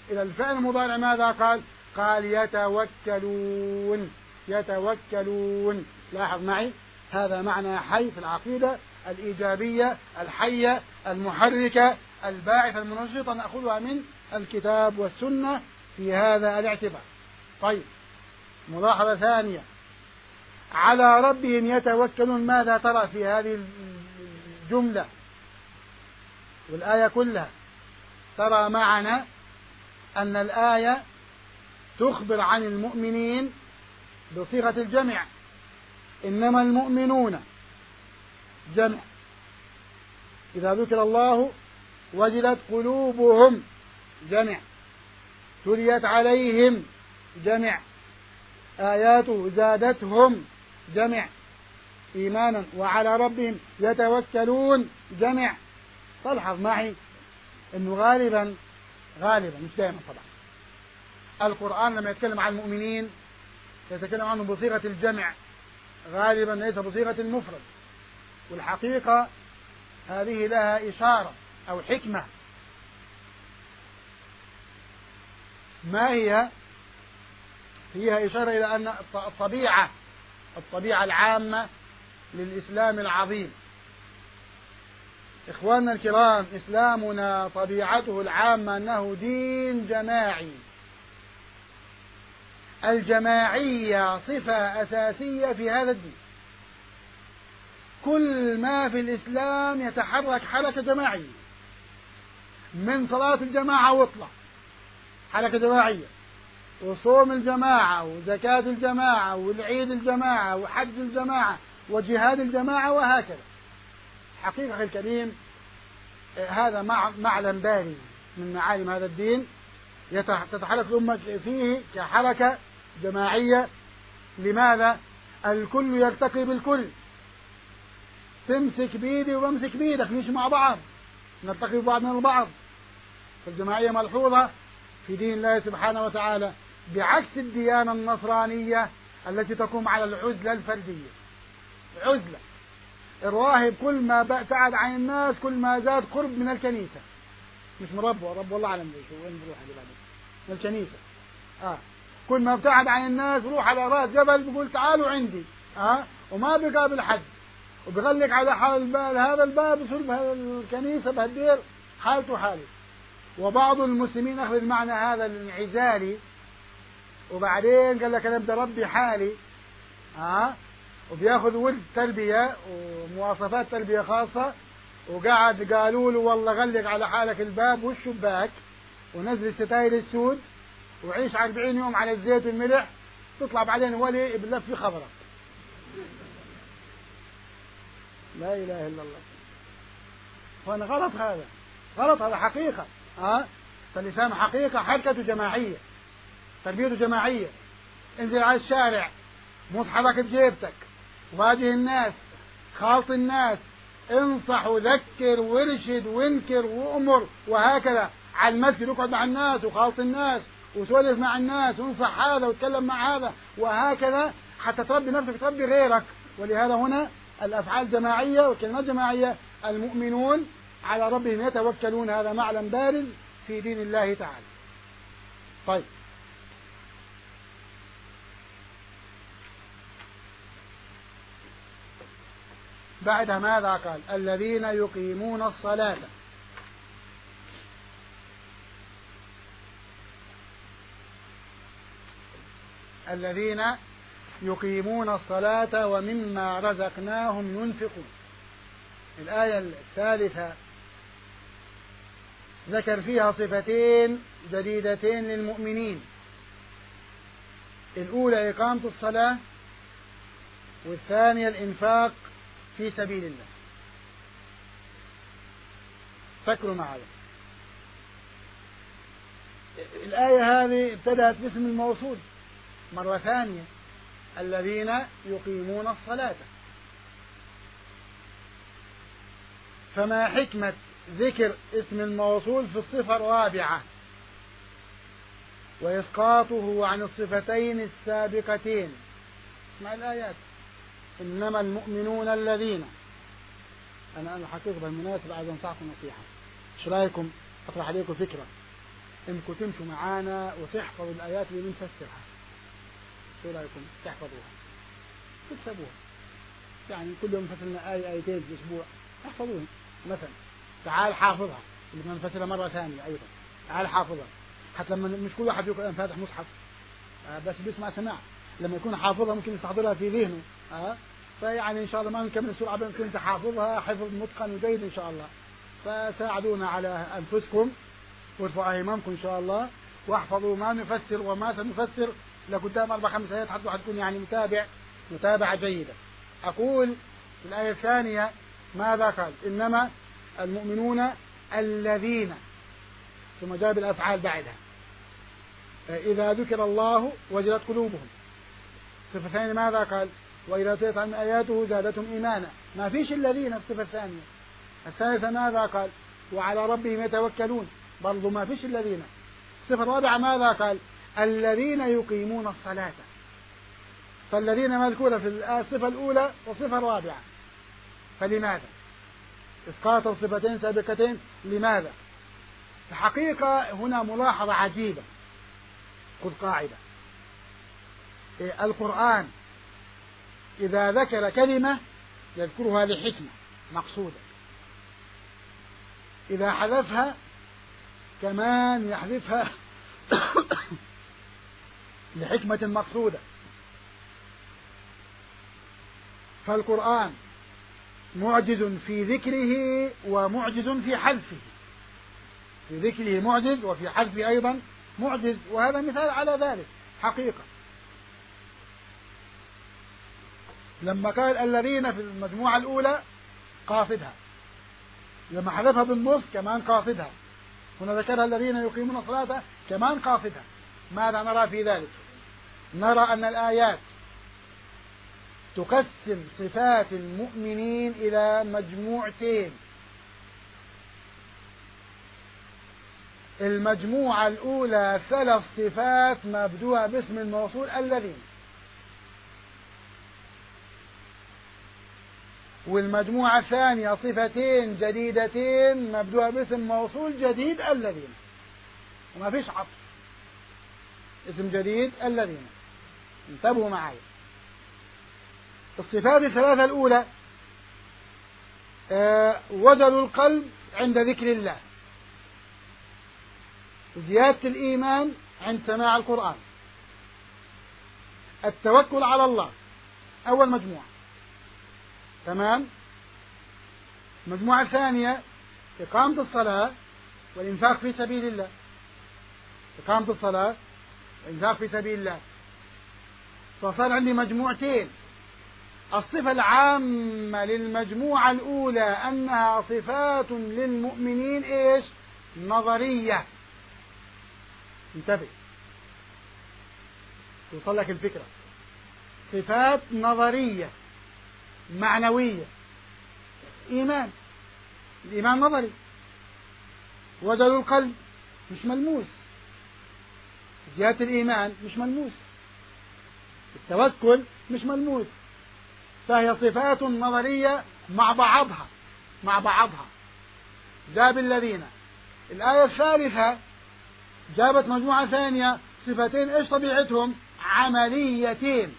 إلى الفعل المضارع ماذا قال؟ قال يتوكلون يتوكلون. لاحظ معي هذا معنى حي في العقيدة الإيجابية الحية المحركة الباعثة المنشطة، نأخذها من الكتاب والسنة في هذا الاعتبار. طيب، ملاحظة ثانية، على ربهم يتوكلون. ماذا ترى في هذه الجملة والآية كلها؟ ترى معنا أن الآية تخبر عن المؤمنين بصيغة الجمع، إنما المؤمنون جمع، إذا ذكر الله وجلت قلوبهم جمع، تليت عليهم جمع، آياته زادتهم جمع إيمانا، وعلى ربهم يتوكلون جمع. تلحظ معي أنه غالبا غالبا مش دائما طبعا القرآن لما يتكلم عن المؤمنين يتكلم عنه بصيغة الجمع غالبا، ليس بصيغة المفرد. والحقيقة هذه لها إشارة أو حكمة. ما هي؟ فيها إشارة إلى أن الطبيعة الطبيعة العامة للإسلام العظيم، إخواننا الكرام، إسلامنا طبيعته العامة أنه دين جماعي. الجماعية صفة أساسية في هذا الدين. كل ما في الإسلام يتحرك حركة جماعية، من صلاة الجماعة واطلع حركة جماعية، وصوم الجماعة، وزكاة الجماعة، والعيد الجماعة، وحج الجماعة، وجهاد الجماعة، وهكذا. حقيقة الكريم هذا معلم بارز من معالم هذا الدين، تتحرك الأمة فيه كحركة جماعية. لماذا؟ الكل يرتقي بالكل، تمسك بيدي وامسك بيدك، مش مع بعض، نرتقي ببعض من البعض. فالجماعية ملحوظة في دين الله سبحانه وتعالى، بعكس الديانة النصرانية التي تقوم على العزلة الفردية. عزلة، الراهب كل ما ابتعد عن الناس كل ما زاد قرب من الكنيسة، مش من ربه، رب والله أعلم شو وين بروح هذه بعدين من الكنيسة. آه كل ما ابتعد عن الناس بروح على راس جبل بيقول تعالوا عندي، آه وما بيقابل حد، وبيغلق على حال الباب هذا الباب يصير بهالكنيسة بهالدير حالته حاله. وبعض المسلمين أخذ المعنى هذا الانعزالي، وبعدين قال لك أنا بدي ربي حالي، آه وبياخذ ولد تربية ومواصفات تربية خاصة، وقعد قالوا له والله غلق على حالك الباب والشباك ونزل الستاير السود وعيش أربعين يوم على الزيت والملح، تطلع بعدين ولي بلف في خبرك. لا إله إلا الله. فأنا غلط، هذا غلط، هذا حقيقة. ها فالإسلام حقيقة حركته جماعية، تربيته جماعية. انزل على الشارع، مو تحرك بجيبتك، واجه الناس، خالط الناس، انصح وذكر وارشد وانكر وامر، وهكذا. على المسجد اقعد مع الناس وخالط الناس وسولف مع الناس وانصح هذا وتكلم مع هذا، وهكذا حتى تربي نفسك تربي غيرك. ولهذا هنا الافعال جماعيه والكلمات جماعيه. المؤمنون على ربهم يتوكلون، هذا معلم بارز في دين الله تعالى. طيب، بعدها ماذا قال؟ الذين يقيمون الصلاة. الذين يقيمون الصلاة ومما رزقناهم ينفقون. الآية الثالثة ذكر فيها صفتين جديدتين للمؤمنين. الأولى إقامة الصلاة، والثانية الإنفاق في سبيل الله. فكروا معي. الآية هذه ابتدأت باسم الموصول مرة ثانية، الذين يقيمون الصلاة. فما حكمة ذكر اسم الموصول في الصفة الرابعة وإسقاطه عن الصفتين السابقتين؟ اسمع الآيات. إنما المؤمنون الذين، أنا أنا حقيقة بالمناسبة عايز أنصحكم نصيحة، إيش رأيكم أطرح عليكم فكرة؟ إنكم تمشوا معانا وتحفظوا الآيات اللي بنفسرها. شو رأيكم تحفظوها تكتبوها؟ يعني كل يوم نفسرنا آية آيتين في الأسبوع احفظوهم مثلا. تعال حافظها اللي بنفسرها مرة ثانية أيضا، تعال حافظها. حتى لما مش كل واحد يكون فاتح مصحف آه بس بيسمع سماع، لما يكون حافظها ممكن يستحضرها في ذهنه. آه فيعني إن شاء الله ما نكمل السورة عبين كنت حافظها حفظ متقن وجيد إن شاء الله. فساعدونا على أنفسكم وارفعوا هممكم إن شاء الله، واحفظوا ما نفسر وما سنفسر لقدام أربع خمس آيات حتى واحد يكون يعني متابع متابعة جيدة. أقول في الآية الثانية ماذا قال؟ إنما المؤمنون الذين، ثم جاب الأفعال بعدها، إذا ذكر الله وجلت قلوبهم. الصفة الثانية ماذا قال؟ وإذا تليت عن آياته زادتهم إيمانا. ما فيش الذين الصفة الثانية. الثالثة ماذا قال؟ وعلى ربهم يتوكلون، برضو ما فيش الذين. الصفة الرابعة ماذا قال؟ الذين يقيمون الصلاة. فالذين مذكورة في الصفة الأولى والصفة الرابعة، فلماذا إسقاط الصفتين سابقتين؟ لماذا؟ الحقيقة هنا ملاحظة عجيبة. خذ قاعدة: القرآن إذا ذكر كلمة يذكرها لحكمة مقصودة، إذا حذفها كمان يحذفها لحكمة مقصودة. فالقرآن معجز في ذكره ومعجز في حذفه. في ذكره معجز وفي حذفه أيضا معجز، وهذا مثال على ذلك حقيقة. لما قال الذين في المجموعة الأولى قاصدها، لما حذفها بالنص كمان قاصدها. هنا ذكرها الذين يقيمون الصلاة كمان قاصدها. ماذا نرى في ذلك؟ نرى أن الآيات تقسم صفات المؤمنين إلى مجموعتين. المجموعة الأولى ثلاث صفات مبدوءة باسم الموصول الذين، والمجموعة الثانية صفتين جديدتين مبدوءة باسم موصول جديد الذين، وما فيش عطف، اسم جديد الذين. انتبهوا معي. الصفات الثلاثة الأولى آه وجل القلب عند ذكر الله، زيادة الإيمان عند سماع القرآن، التوكل على الله. أول مجموعة تمام. المجموعة الثانية إقامة الصلاة والإنفاق في سبيل الله. إقامة الصلاة والإنفاق في سبيل الله. فصار عندي مجموعتين. الصفة العامة للمجموعة الأولى أنها صفات للمؤمنين إيش؟ نظرية. انتبه توصل لك الفكرة. صفات نظرية معنوية. إيمان، الإيمان نظري. وجل القلب مش ملموس. زيادة الإيمان مش ملموس. التوكل مش ملموس. فهي صفات نظرية مع بعضها مع بعضها. جاب الذين. الآية الثالثة جابت مجموعة ثانية صفتين ايش طبيعتهم؟ عمليتين،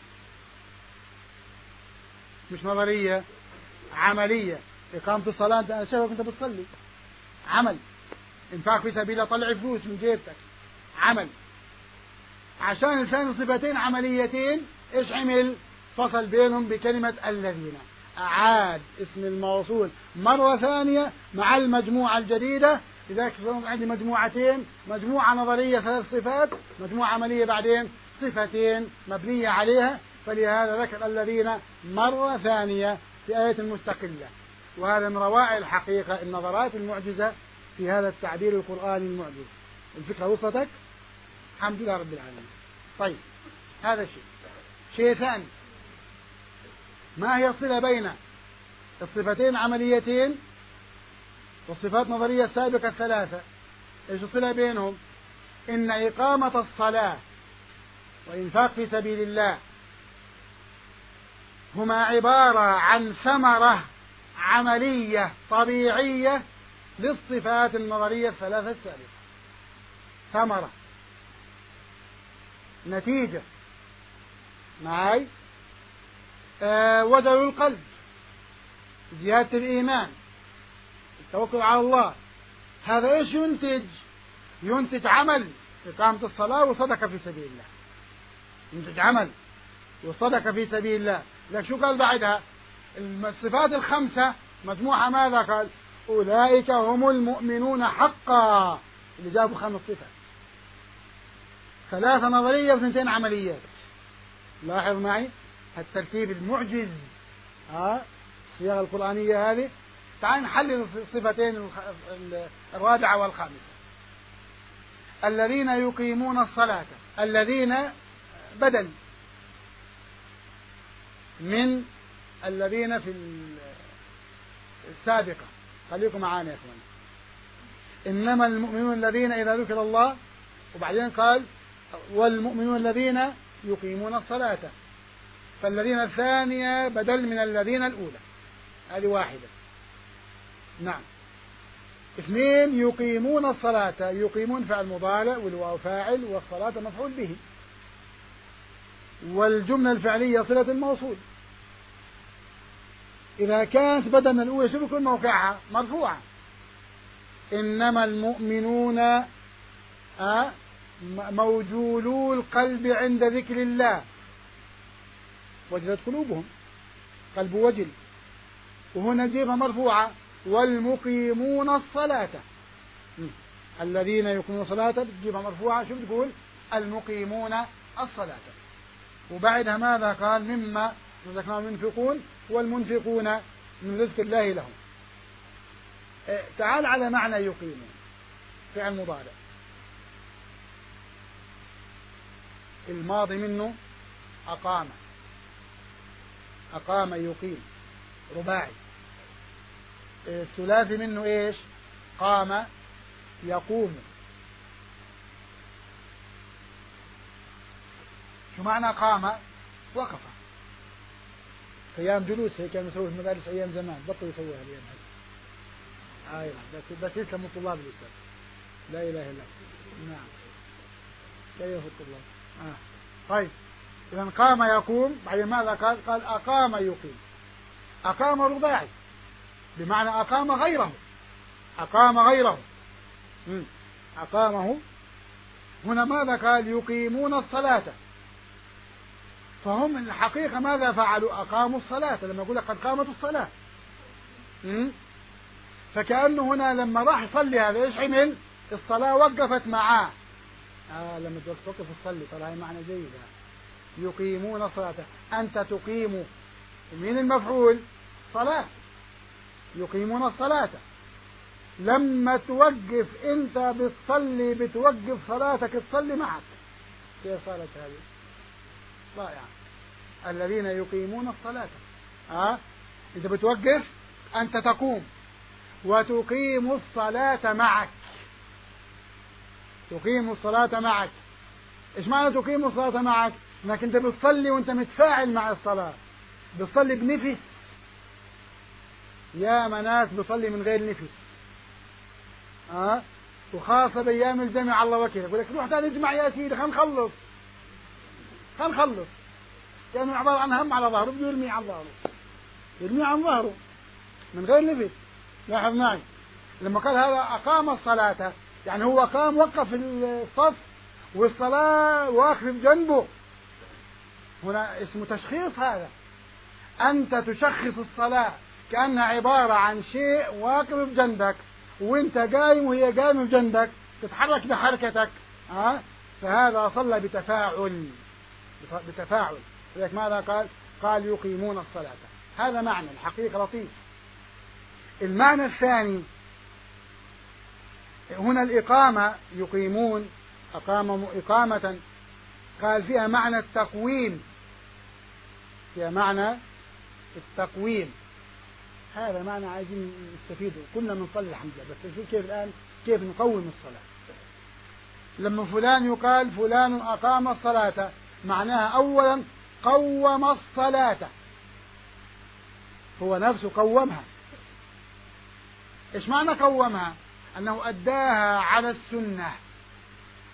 مش نظرية، عملية. إقامة الصلاة أنت شايفك أنت بتصلي، عمل. إنفاق في سبيل الله، طلع فلوس من جيبتك، عمل. عشان الثاني صفتين عمليتين ايش عمل؟ فصل بينهم بكلمة الذين. أعاد اسم الموصول مرة ثانية مع المجموعة الجديدة. لذلك عندي مجموعتين: مجموعة نظرية ثلاث صفات، مجموعة عملية بعدين صفتين مبنية عليها. فلهذا ذكر الذين مرة ثانية في آية مستقلة. وهذا من روائع الحقيقة النظرات المعجزة في هذا التعبير القرآني المعجز. الفكرة وصلتك؟ الحمد لله رب العالمين. طيب هذا شيء. شيء ثاني، ما هي الصلة بين الصفتين عمليتين والصفات النظرية السابقة الثلاثة؟ ايش الصلة بينهم؟ إن إقامة الصلاة وإنفاق في سبيل الله هما عبارة عن ثمرة عملية طبيعية للصفات النظرية الثلاثة السابقة. ثمرة، نتيجة معي. آه وجل القلب، زيادة الإيمان، التوكل على الله. هذا إيش ينتج؟ ينتج عمل، إقامة الصلاة وصدقة في سبيل الله، ينتج عمل وصدقة في سبيل الله. لكن شو قال بعدها؟ الصفات الخمسة مجموعة ماذا قال؟ أولئك هم المؤمنون حقا، اللي جابوا خمس صفات، ثلاثة نظرية وثنتين عمليات. لاحظ معي الترتيب المعجز، ها الصياغة القرآنية هذه. تعال نحلل الصفتين الرابعة والخامسة. الذين يقيمون الصلاة، الذين بدل من الذين في السابقة، خليكم معانا يا اخوان. إنما المؤمنون الذين إذا ذكر الله، وبعدين قال والمؤمنون الذين يقيمون الصلاة، فالذين الثانية بدل من الذين الأولى، هذه واحدة. نعم. اثنين يقيمون الصلاة، يقيمون فعل مضارع والواو فاعل والصلاة مفعول به، والجملة الفعلية صلة الموصول. إذا كانت بدل من الأولى شو بيكون موقعها؟ مرفوعة. إنما المؤمنون آه موجولو القلب عند ذكر الله، وجلت قلوبهم، قلب وجل، وهنا جيبها مرفوعة. والمقيمون الصلاة، الذين يقيمون الصلاة تجيبها مرفوعة. شو بتقول؟ المقيمون الصلاة. وبعدها ماذا قال؟ مما رزقناهم ينفقون، والمنفقون من رزق الله لهم. اه تعال على معنى يقيمون، فعل مضارع، الماضي منه أقام، أقام يقيم، رباعي. الثلاثي منه إيش؟ قام يقوم. شو معنى قام؟ وقف، قيام جلوس، هيك كانوا يسووه في المدارس أيام زمان، بطلوا يسووها الأيام هذه. أيوة بس بس يسلموا الطلاب الأستاذ، لا إله إلا الله. نعم كيف الطلاب. آه. طيب إذا قام يقوم، بعدين ماذا قال؟ قال أقام يقيم. أقام رباعي بمعنى أقام غيره، أقام غيره. مم. أقامه. هنا ماذا قال؟ يقيمون الصلاة، فهم الحقيقة ماذا فعلوا؟ أقاموا الصلاة. لما يقول قد قامت الصلاة، مم. فكأنه هنا لما راح يصلي هذا إيش عمل؟ الصلاة وقفت معاه. آه لما توقف تصلي، ترى هاي معنى جيد. يقيمون الصلاة، أنت تقيم، مين المفعول؟ صلاة، يقيمون الصلاة. لما توقف أنت بتصلي، بتوقف صلاتك تصلي معك. كيف صارت هذه؟ رائعة. يعني الذين يقيمون الصلاة، ها آه؟ أنت بتوقف، أنت تقوم وتقيم الصلاة معك، تقيم الصلاة معك. إيش معنى تقيم الصلاة معك؟ إنك أنت بتصلي وأنت متفاعل مع الصلاة، بتصلي بنفس. يا مناس بصلي من غير نفس، ها أه؟ وخاصة بأيام الجمع الله وكيل، يقول لك روح تعال نجمع يا سيدي، خلينا نخلص خلينا نخلص، يعني عبارة عن هم على ظهره، بده يرمي عن ظهره، يرمي عن ظهره من غير نفس. لاحظ معي لما قال هذا أقام الصلاة، يعني هو قام وقف الصف والصلاة واقف بجنبه. هنا اسمه تشخيص. هذا أنت تشخص الصلاة كأنها عبارة عن شيء واقف بجنبك، وانت قايم وهي قايمة بجنبك، تتحرك بحركتك. ها فهذا صلى بتفاعل، بتفاعل. لذلك ماذا قال؟ قال يقيمون الصلاة. هذا معنى الحقيقة لطيف. المعنى الثاني هنا الإقامة، يقيمون، أقام إقامة، قال فيها معنى التقويم، فيها معنى التقويم. هذا معنى عايزين نستفيده. كنا بنصلي الحمد لله، بس نشوف كيف الآن كيف نقوم الصلاة. لما فلان يقال فلان أقام الصلاة، معناها أولا قوم الصلاة، هو نفسه قومها. إيش معنى قومها؟ أنه أداها على السنة،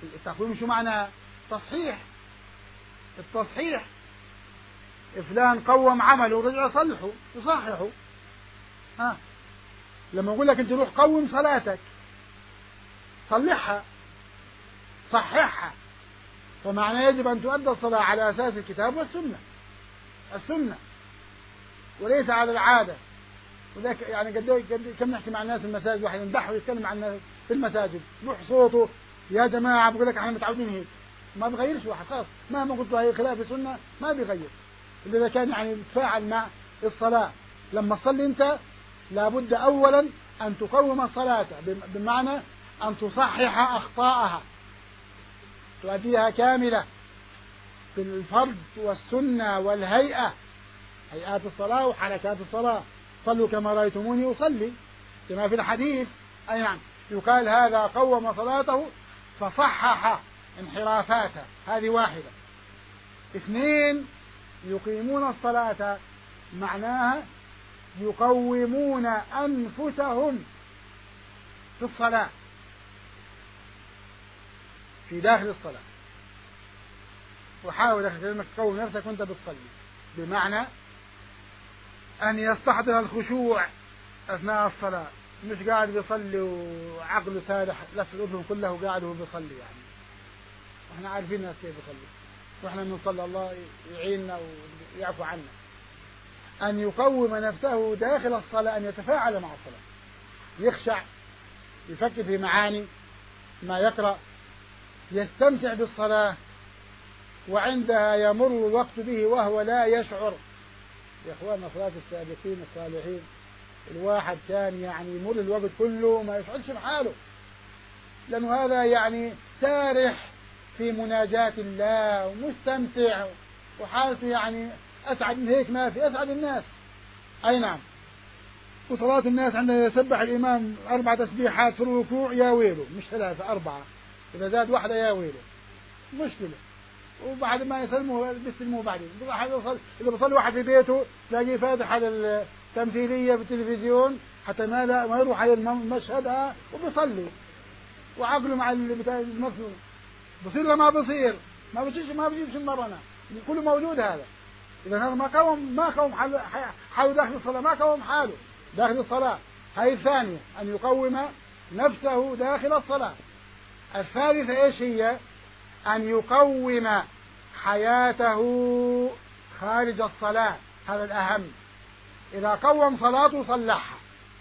التقويم شو معناه؟ تصحيح. التصحيح فلان قوم عمله ورجع يصلحه يصححه. ها لما أقول لك أنت روح قوم صلاتك صلحها صححها، فمعنى يجب أن تؤدى الصلاة على أساس الكتاب والسنة، السنة وليس على العادة. وذاك يعني قد قد كم نحكي مع الناس في المساجد، واحد يمدح ويتكلم مع الناس في المساجد يروح صوته يا جماعة بقول لك احنا متعودين هيك، ما بغيرش واحد خلاص مهما قلت له خلاف السنة ما بيغير. إذا كان يعني يتفاعل مع الصلاة لما تصلي أنت لابد أولا أن تقوم الصلاة، بمعنى أن تصحح أخطاءها تؤديها كاملة بالفرض والسنة والهيئة، هيئات الصلاة وحركات الصلاة. صلوا كما رأيتموني أصلي كما في الحديث. أي نعم يقال هذا قوم صلاته فصحح انحرافاتها، هذه واحدة. اثنين يقيمون الصلاة معناها يقومون أنفسهم في الصلاة في داخل الصلاة. وحاول أنك تقوم نفسك وأنت بتصلي، بمعنى أن يستحضر الخشوع أثناء الصلاة، مش قاعد بيصلي وعقله سارح لف الأذن كله وقاعد وهو بيصلي. يعني احنا عارفين الناس كيف بيصلي واحنا بنصلي، الله يعيننا ويعفو عنا. أن يقوم نفسه داخل الصلاة، أن يتفاعل مع الصلاة، يخشع، يفكر في معاني ما يقرأ، يستمتع بالصلاة، وعندها يمر الوقت به وهو لا يشعر. يا اخواننا صلاة السابقين الصالحين الواحد كان يعني يمر الوقت كله ما يشعرش بحاله، لأنه هذا يعني سارح في مناجاة الله ومستمتع وحالته يعني أسعد من هيك ما في أسعد الناس. أي نعم. وصلاة الناس عندما يسبح الإمام أربع تسبيحات في الركوع يا ويله، مش ثلاثة أربعة، إذا زاد واحدة يا ويله مشكلة. وبعد ما يسلموا بيسلموا بعدين. إذا بصلي واحد في بيته تلاقيه فاتح على التمثيلية بالتلفزيون حتى ما لا ما يروح على المشهد وبيصلي وعقله مع المسلم. بصير لا ما بصير ما بصيرش ما بيجيبش المرنة، كله موجود هذا. إذا هذا ما قوم ما قوم حاله داخل الصلاة، ما قوم حاله داخل الصلاة. هاي الثانية أن يقوم نفسه داخل الصلاة. الثالثة إيش هي؟ أن يقوم حياته خارج الصلاة، هذا الأهم. إذا قوم صلاته صلحها،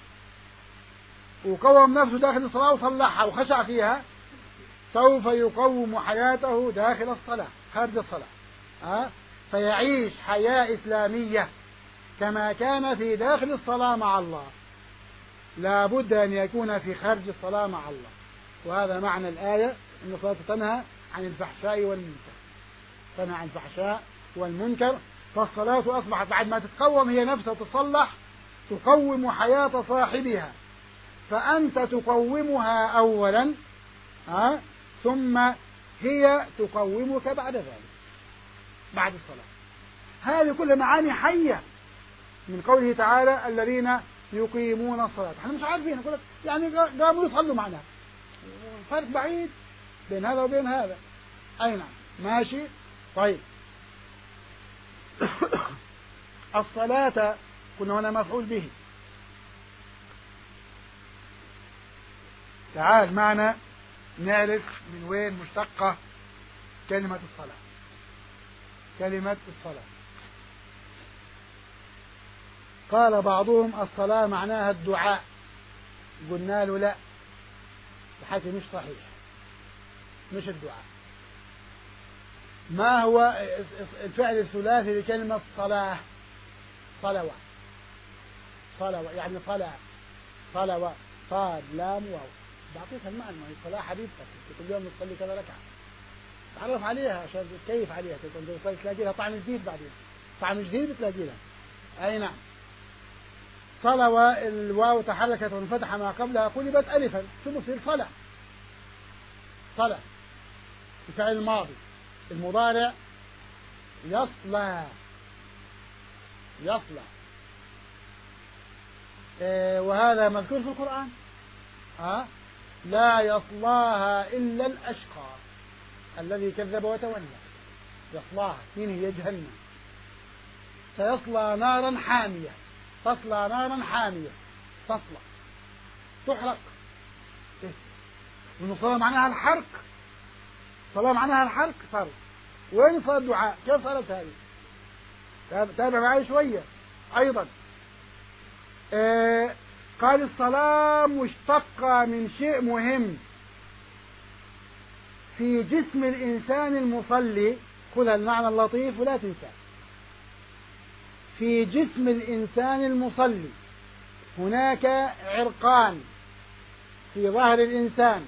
وقوم نفسه داخل الصلاة وصلحها وخشع فيها، سوف يقوم حياته داخل الصلاة خارج الصلاة. أه؟ فيعيش حياة إسلامية كما كان في داخل الصلاة مع الله، لا بد أن يكون في خارج الصلاة مع الله. وهذا معنى الآية أن الصلاة تنهى عن الفحشاء والمنكر، تنهى عن الفحشاء والمنكر. فالصلاة أصبحت بعد ما تتقوم هي نفسها تصلح تقوم حياة صاحبها، فأنت تقومها أولا أه؟ ثم هي تقومك بعد ذلك بعد الصلاة. هذه كل معاني حية من قوله تعالى الذين يقيمون الصلاة. احنا مش عارفين نقول يعني قاموا يصلوا معنا، فرق بعيد بين هذا وبين هذا. أي نعم ماشي. طيب الصلاة كنا هنا مفعول به. تعال معنا نعرف من وين مشتقة كلمة الصلاة. كلمة الصلاة قال بعضهم الصلاة معناها الدعاء، قلنا له لا، الحكي مش صحيح، مش الدعاء. ما هو الفعل الثلاثي لكلمة صلاة؟ صلوة. صلوة يعني صلاة، صلوة صاد لام واو. بعطيك المعنى، الصلاة حبيبتك كل يوم تصلي كذا ركعة، تعرف عليها عشان تكيف عليها، تلاقي لها طعم جديد، بعدين طعم جديد تلاقي لها. أي نعم. صلوة الواو تحركت وانفتح ما قبلها قلبت ألفا، ثم تصير صلاة. صلاة الفعل الماضي. المضارع يصلى، يصلى إيه، وهذا مذكور في القرآن. أه؟ لا يصلاها إلا الأشقى. الذي كذب وتولى يصلاها. من هي؟ جهنم. سيصلى نارا حامية، تصلى نارا حامية، تصلى تحرق. والصلاة معناها الحرق، صلاة معناها الحرق. صار وين صار الدعاء؟ كيف صارت هذه؟ تابع معي شوية أيضا. آه قال الصلاة مشتقة من شيء مهم في جسم الإنسان المصلي. خذها المعنى اللطيف ولا تنسى. في جسم الإنسان المصلي هناك عرقان في ظهر الإنسان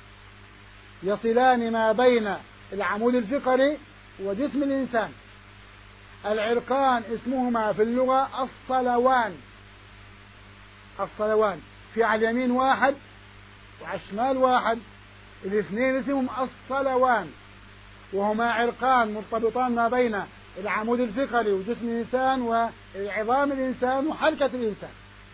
يصلان ما بين العمود الفقري وجسم الإنسان. العرقان اسمهما في اللغة الصلوان. الصلوان في على اليمين واحد وعلى الشمال واحد، الاثنين اسمهم الصلوان، وهما عرقان مرتبطان ما بين العمود الفقري وجسم الإنسان وعظام الإنسان وحركة الإنسان.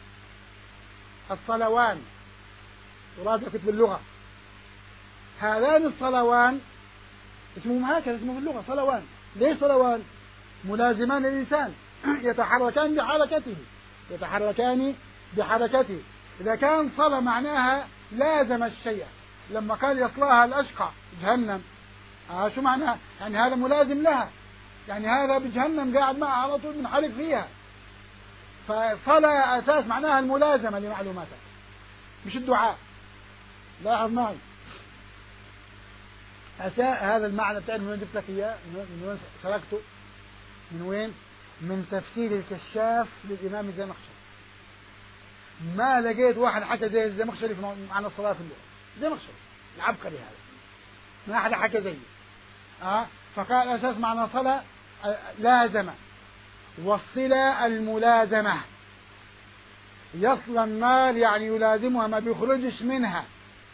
الصلوان يراجع كتب اللغة. هذان الصلوان اسمهم هكذا، اسمه في اللغة صلوان. ليش صلوان؟ ملازمان للإنسان، يتحركان بحركته، يتحركان بحركته. إذا كان صلى معناها لازم الشيء، لما قال يصلاها الأشقى جهنم، آه شو معناها؟ يعني هذا ملازم لها، يعني هذا بجهنم قاعد معها على طول منحرق فيها. فصلاة أساس معناها الملازمة لمعلوماتك مش الدعاء. لاحظ معي أساء هذا المعنى. بتاعي من وين جبت لك إياه؟ من وين سرقته؟ من وين؟ من تفسير الكشاف للإمام الزمخشري. ما لقيت واحد حكى زي الزمخشري في معنى الصلاة في اللغة. الزمخشري العبقري هذا ما أحد حكى زيه. آه فقال أساس معنى صلاة لازم، والصلة الملازمة. يصل النار يعني يلازمها ما بيخرجش منها.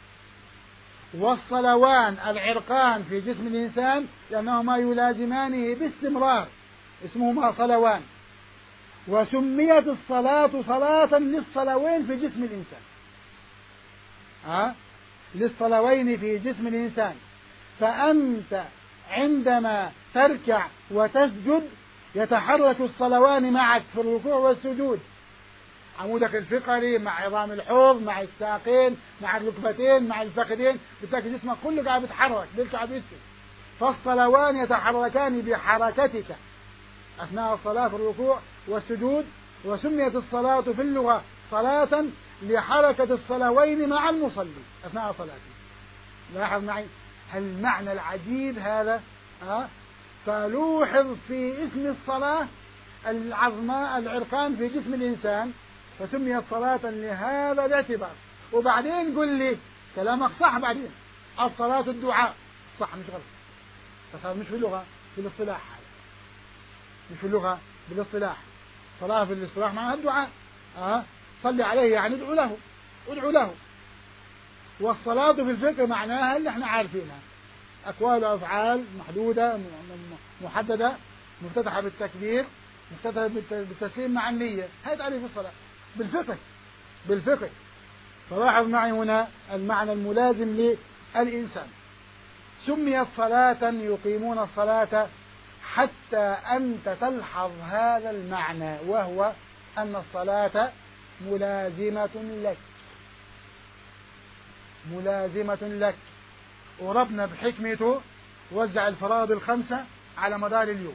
والصلوان العرقان في جسم الإنسان لأنهما يلازمانه باستمرار، اسمهما صلوان. وسميت الصلاة صلاة للصلوين في جسم الإنسان. ها؟ للصلوين في جسم الإنسان. فأنت عندما تركع وتسجد يتحرك الصلوان معك في الركوع والسجود. عمودك الفقري مع عظام الحوض مع الساقين مع الركبتين مع الفخذين، بتلاقي جسمك كله قاعد بيتحرك بيركع بيسجد. فالصلوان يتحركان بحركتك أثناء الصلاة في الركوع والسجود. وسميت الصلاة في اللغة صلاة لحركة الصلوين مع المصلي أثناء صلاته. لاحظ معي هالمعنى العجيب هذا. أه؟ فلوحظ في اسم الصلاة العظماء العرقان في جسم الإنسان، فسميت صلاة لهذا الاعتبار. وبعدين قل لي كلامك صح. بعدين الصلاة الدعاء صح مش غلط، بس هذا مش في اللغة، في الاصطلاح. هذا مش في اللغة، بالاصطلاح. صلاة في الاصطلاح معناها الدعاء. أه؟ صلي عليه يعني ادعو له، ادعو له. والصلاة في الفقه معناها اللي احنا عارفينها، أقوال وأفعال محدودة محددة مفتتحة بالتكبير مفتتحة بالتسليم مع النية. هذا تعريف الصلاة بالفقه. بالفقه فلاحظ معي هنا المعنى الملازم للإنسان. سميت صلاة يقيمون الصلاة حتى أنت تلحظ هذا المعنى، وهو أن الصلاة ملازمة لك، ملازمة لك. وربنا بحكمته وزع الفرائض الخمسة على مدار اليوم،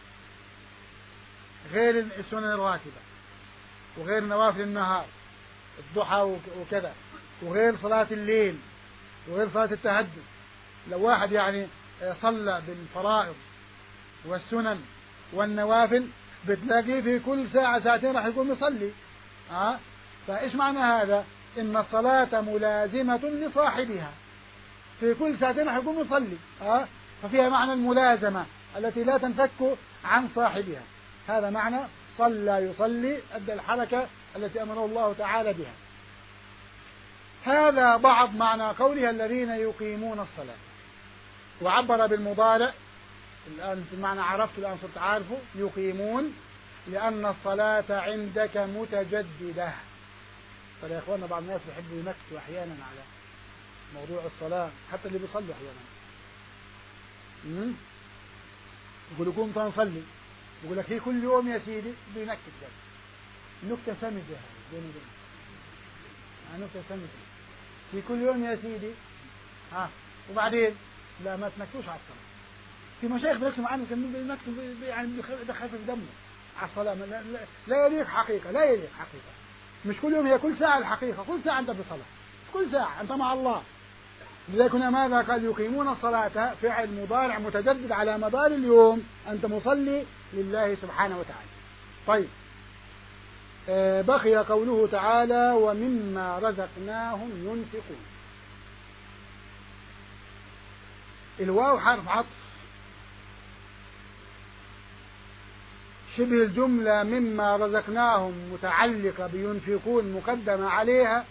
غير السنن الراتبة وغير نوافل النهار الضحى وكذا، وغير صلاة الليل وغير صلاة التهجد. لو واحد يعني صلى بالفرائض والسنن والنوافل بتلاقيه في كل ساعة ساعتين راح يقوم يصلي. ها؟ فإيش معنى هذا؟ إن الصلاة ملازمة لصاحبها، في كل ساعتين راح يقوم يصلي. ها؟ ففيها معنى الملازمة التي لا تنفك عن صاحبها. هذا معنى صلى يصلي، أدى الحركة التي أمره الله تعالى بها. هذا بعض معنى قولها الذين يقيمون الصلاة. وعبر بالمضارع، الآن المعنى عرفت، الآن صرت عارفه. يقيمون لأن الصلاة عندك متجددة. ترى يا إخواننا بعض الناس بيحبوا ينكتوا أحيانا على موضوع الصلاة، حتى اللي بيصلوا أحيانا يقول لكم نصلي، يقول لك هي كل يوم يا سيدي بينكت لك نكتة سمجة هذه بيني وبينك، نكتة سمجة في كل يوم يا سيدي ها. وبعدين لا ما تنكتوش على الصلاة. في مشايخ بيركزوا معانا كانوا بينكتوا يعني بيخفف دمه على الصلاة. لا, لا, لا يليق حقيقة، لا يليق حقيقة. مش كل يوم، هي كل ساعة الحقيقة، كل ساعة أنت بصلاة، كل ساعة أنت مع الله. لذلك ماذا قال؟ يقيمون الصلاة فعل مضارع متجدد على مدار اليوم، أنت مصلي لله سبحانه وتعالى. طيب آه بقي قوله تعالى ومما رزقناهم ينفقون. الواو حرف عطف، شبه الجملة مما رزقناهم متعلقة بينفقون مقدمة عليها،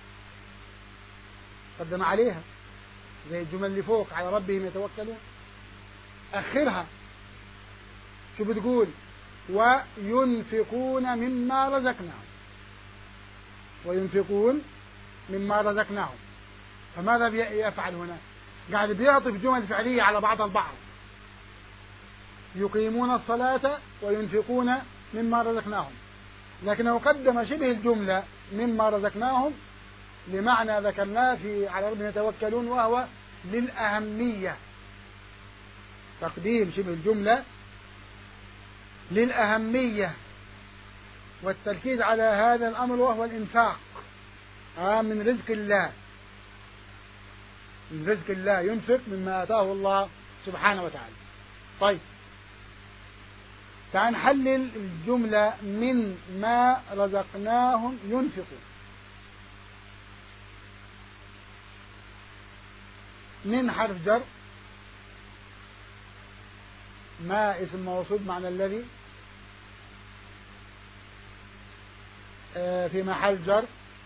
مقدم عليها زي الجمل اللي فوق على ربهم يتوكلون. أخرها شو بتقول؟ وينفقون مما رزقناهم، وينفقون مما رزقناهم. فماذا يفعل هنا؟ قاعد بيعطف جمل فعلية على بعض البعض. يقيمون الصلاة وينفقون مما رزقناهم، لكنه قدم شبه الجملة مما رزقناهم لمعنى ذكرناه في على ربهم يتوكلون، وهو للأهمية. تقديم شبه الجملة للأهمية والتركيز على هذا الأمر، وهو الإنفاق آه من رزق الله، من رزق الله، ينفق مما آتاه الله سبحانه وتعالى. طيب تعال نحلل الجملة من ما رزقناهم ينفقون. من حرف جر، ما اسم موصول معنى الذي، آه في محل جر.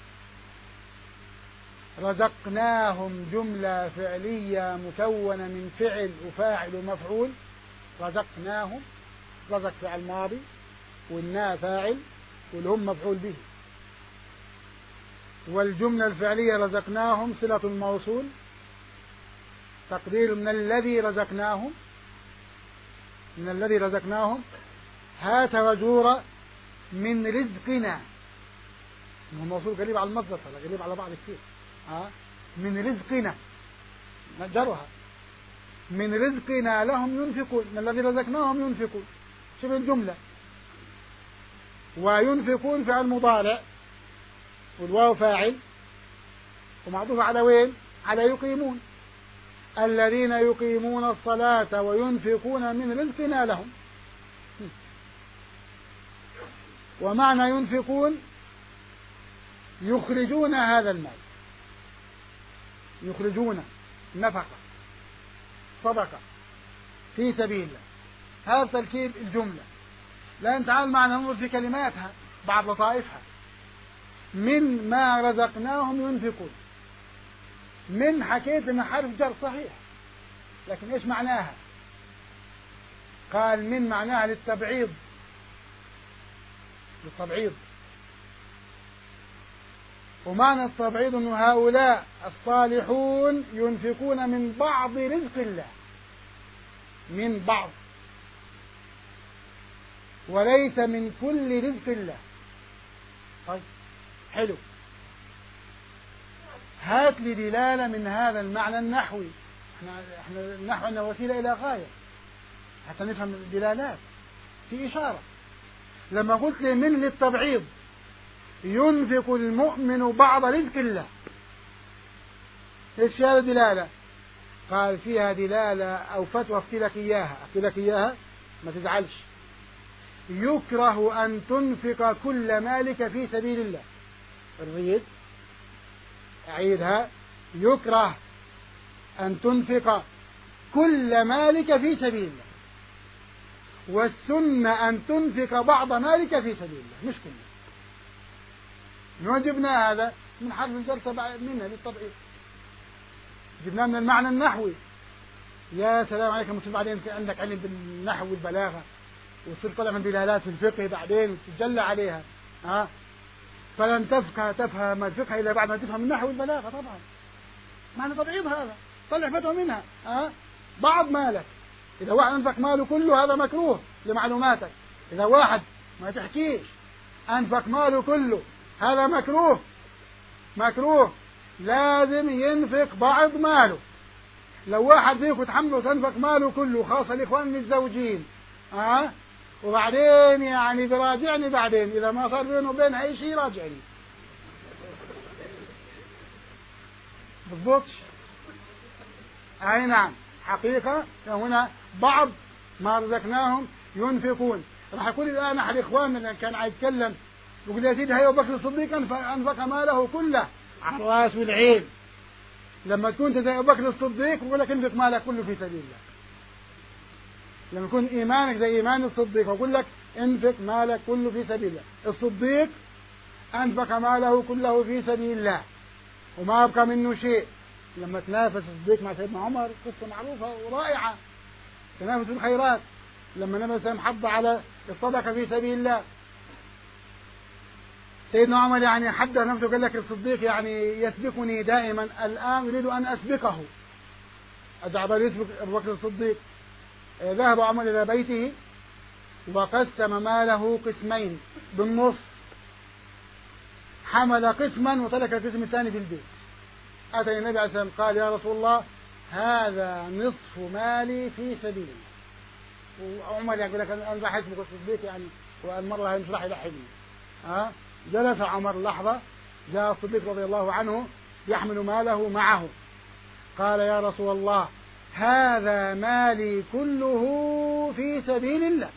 رزقناهم جملة فعلية مكونة من فعل وفاعل ومفعول. رزقناهم، رزق فعل ماضي والنا فاعل والهم مفعول به، والجملة الفعلية رزقناهم صلة الموصول، تقدير من الذي رزقناهم، من الذي رزقناهم. هات وجور من رزقنا، الموصول قريب على المصدر فلا قريب على بعض كثير. ها من رزقنا نجرها، من رزقنا لهم ينفقون، من الذي رزقناهم ينفقون شبه الجملة. وينفقون فعل مضارع والواو فاعل ومعطوف على وين؟ على يقيمون. الذين يقيمون الصلاة وينفقون من رزقنا لهم. ومعنى ينفقون يخرجون هذا المال، يخرجون نفقة صدقة في سبيل الله. هذا تركيب الجملة. لأن تعال معنا ننظر في كلماتها بعض لطائفها. من ما رزقناهم ينفقون، من حكيت ان حرف جر صحيح، لكن ايش معناها؟ قال من معناها للتبعيض، للتبعيض. ومعنى التبعيض أن هؤلاء الصالحون ينفقون من بعض رزق الله، من بعض، وليس من كل رزق الله. طيب حلو، هات لي دلالة من هذا المعنى النحوي. احنا احنا النحو عندنا وسيلة إلى غاية حتى نفهم الدلالات. في إشارة لما قلت لي من للتبعيض، ينفق المؤمن بعض رزق الله، ايش فيها دلالة؟ قال فيها دلالة أو فتوى أفتي لك إياها، أفتي لك إياها ما تزعلش. يكره أن تنفق كل مالك في سبيل الله. الريد أعيدها، يكره أن تنفق كل مالك في سبيل الله، والسنة أن تنفق بعض مالك في سبيل الله، مش كله. من جبنا هذا؟ من حرف الجر تبع منها للتضعيف، جبناه من المعنى النحوي. يا سلام عليك مسلم، بعدين عندك علم بالنحو والبلاغة وتصير طلع من دلالات في الفقه بعدين وتتجلى عليها. ها فلن تفقه تفهم الفقه إلا بعد ما تفهم النحو والبلاغة. طبعا معنى تبعيض هذا، طلع فتوى منها. ها بعض مالك إذا واحد أنفق ماله كله هذا مكروه لمعلوماتك. إذا واحد ما تحكيش أنفق ماله كله هذا مكروه مكروه لازم ينفق بعض ماله. لو واحد فيكم تحمل تنفق ماله كله خاصة الإخوان المتزوجين أه؟ وبعدين يعني براجعني بعدين إذا ما صار بينه وبين أي شيء راجعني بالضبط. أي نعم حقيقة هنا بعض ما رزقناهم ينفقون. راح أقول الآن أحد إخواننا اللي كان عايز يتكلم يقول يا سيدي هيا بكر الصديق أنفق ماله كله على الراس والعين. لما تكون زي أبو بكر الصديق يقول لك انفق مالك كله في سبيل الله. لما يكون إيمانك زي إيمان الصديق يقول لك انفق مالك كله في سبيل الله. الصديق أنفق ماله كله في سبيل الله وما أبقى منه شيء. لما تنافس الصديق مع سيدنا عمر قصة معروفة ورائعة تنافس الخيرات. لما النبي صلى الله عليه وسلم حض على الصدقة في سبيل الله سيدنا عمر يعني حدث نفسه قال لك الصديق يعني يسبقني دائما الآن يريد أن أسبقه. أجعل يسبق أبو بكر الصديق. ذهب عمر إلى بيته وقسم ماله قسمين بالنص. حمل قسما وترك القسم الثاني في البيت. أتى النبي عليه الصلاة والسلام قال يا رسول الله هذا نصف مالي في سبيل الله. وعمر يقول لك أنا راح أسبق الصديق يعني والمرة هي مش راح يلحقني. ها جلس عمر لحظة جاء الصديق رضي الله عنه يحمل ماله معه قال يا رسول الله هذا مالي كله في سبيل الله.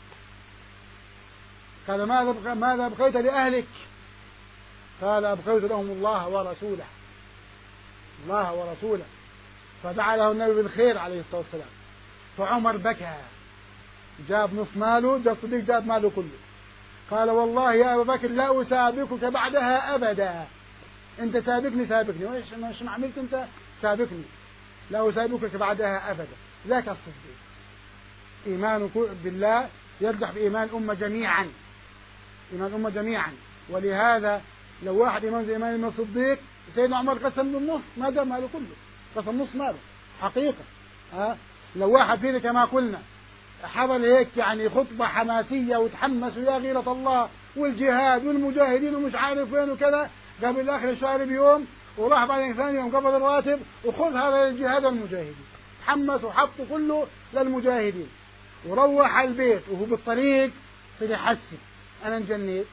قال ماذا ماذا أبقيت لأهلك؟ قال أبقيت لهم الله ورسوله الله ورسوله. فدعا له النبي بالخير عليه الصلاة والسلام. فعمر بكى جاب نص ماله جاء الصديق جاب ماله كله. قال والله يا أبا بكر لا أسابقك بعدها أبدا. أنت سابقني سابقني وإيش ما عملت أنت سابقني لا أسابقك بعدها أبدا. ذاك الصديق إيمانك بالله يرجح بإيمان الأمة جميعا إيمان الأمة جميعا. ولهذا لو واحد إيمان زي إيمان الصديق سيدنا عمر قسم بالنص ما جاب ماله كله قسم نص ماله حقيقة. ها لو واحد فينا كما قلنا حضر هيك يعني خطبة حماسية وتحمس ويا غيرة الله والجهاد والمجاهدين ومش عارف وين وكذا قبل آخر الشهر بيوم وراح بعدين ثاني يوم قبض الراتب وخذ هذا للجهاد والمجاهدين تحمس وحطه كله للمجاهدين وروح البيت وهو بالطريق طلع حسي أنا انجنيت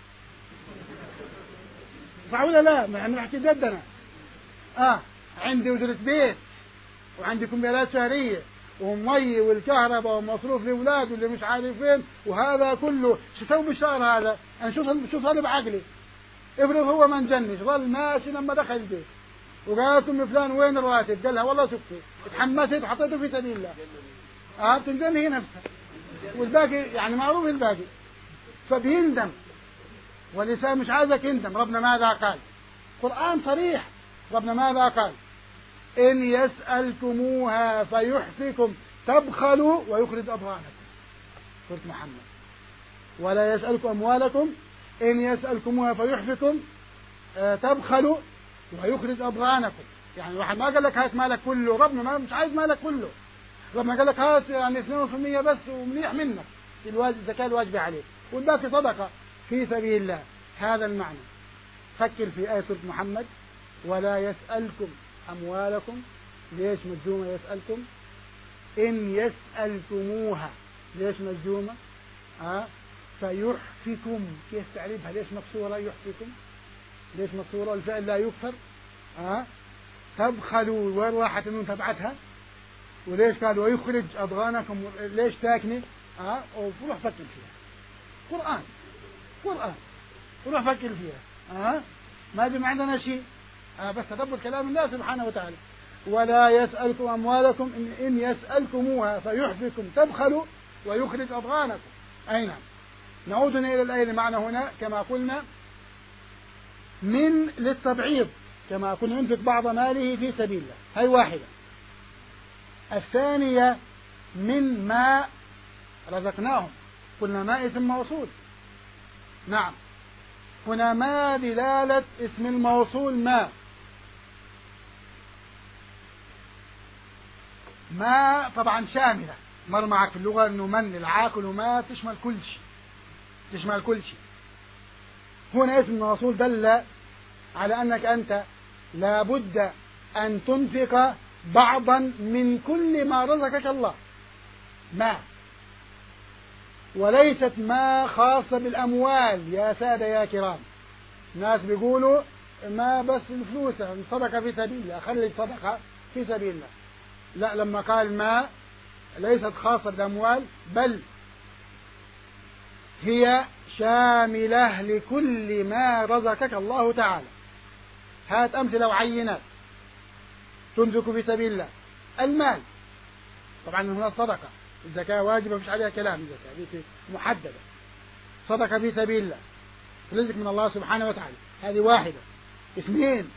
صح ولا لا؟ ما نحكي جدنا. آه عندي أجرة بيت وعندي كمبيالات شهرية ومي والكهرباء ومصروف لأولاد واللي مش عارف فين وهذا كله شو سوي بالشهر هذا؟ أنا شو شو صار بعقلي؟ افرض هو ما انجنش ظل ماشي لما دخل البيت وقالت أم فلان وين الراتب؟ قال لها والله شفتي اتحمست وحطيته في سبيل الله. اه بتنجن هي نفسها والباقي يعني معروف الباقي فبيندم والإنسان مش عايزك يندم. ربنا ماذا قال؟ قرآن صريح. ربنا ماذا قال؟ إن يسألكموها فيحفكم تبخلوا ويخرج أضغانكم. سورة محمد. ولا يسألكم أموالكم إن يسألكموها فيحفكم تبخلوا ويخرج أضغانكم. يعني واحد ما قال لك هات مالك كله. ربنا ما مش عايز مالك كله. ربنا قال لك هات يعني اثنين بالمئة بس ومنيح منك الواجب الزكاة الواجبة عليك والباقي صدقة في سبيل الله. هذا المعنى. فكر في آية سورة محمد ولا يسألكم أموالكم ليش مجزومة يسألكم؟ إن يسألكموها ليش مجزومة؟ آه فيحفكم كيف تعريفها؟ ليش مكسورة يحفكم؟ ليش مكسورة؟ الفعل لا يكسر. آه تبخلوا وين راحت النون تبعتها؟ وليش قال ويخرج أضغانكم ليش ساكنة؟ آه وروح فكر فيها. قرآن قرآن وروح فكر فيها. آه ما جمع عندنا شيء. آه بس تدبر كلام الله سبحانه وتعالى. ولا يسألكم أموالكم إن, إن يسألكموها فيحفكم تبخلوا ويخرج أضغانكم. أي نعم. نعود إلى الآية المعنى هنا كما قلنا من للتبعيض كما قلنا ينفق بعض ماله في سبيل الله. هاي واحدة. الثانية من ما رزقناهم. قلنا ما اسم موصول. نعم هنا ما دلالة اسم الموصول ما ما طبعا شاملة مر معك في اللغة أنه من العاقل وما تشمل كل شيء، تشمل كل شيء. هنا اسم الرسول دل على أنك أنت لابد أن تنفق بعضا من كل ما رزقك الله، ما وليست ما خاصة بالأموال. يا سادة يا كرام، الناس بيقولوا ما بس الفلوس صدقة في سبيل الله، خلي صدقة في سبيل الله. لا، لما قال ما ليست خاصة بالأموال، بل هي شاملة لكل ما رزقك الله تعالى. هات أمثلة وعينات تنفق في سبيل الله. المال طبعا هنا الصدقة، الزكاة واجبة مفيش عليها كلام، الزكاة دي محددة. صدقة في سبيل الله، رزق من الله سبحانه وتعالى، هذه واحدة. اثنين،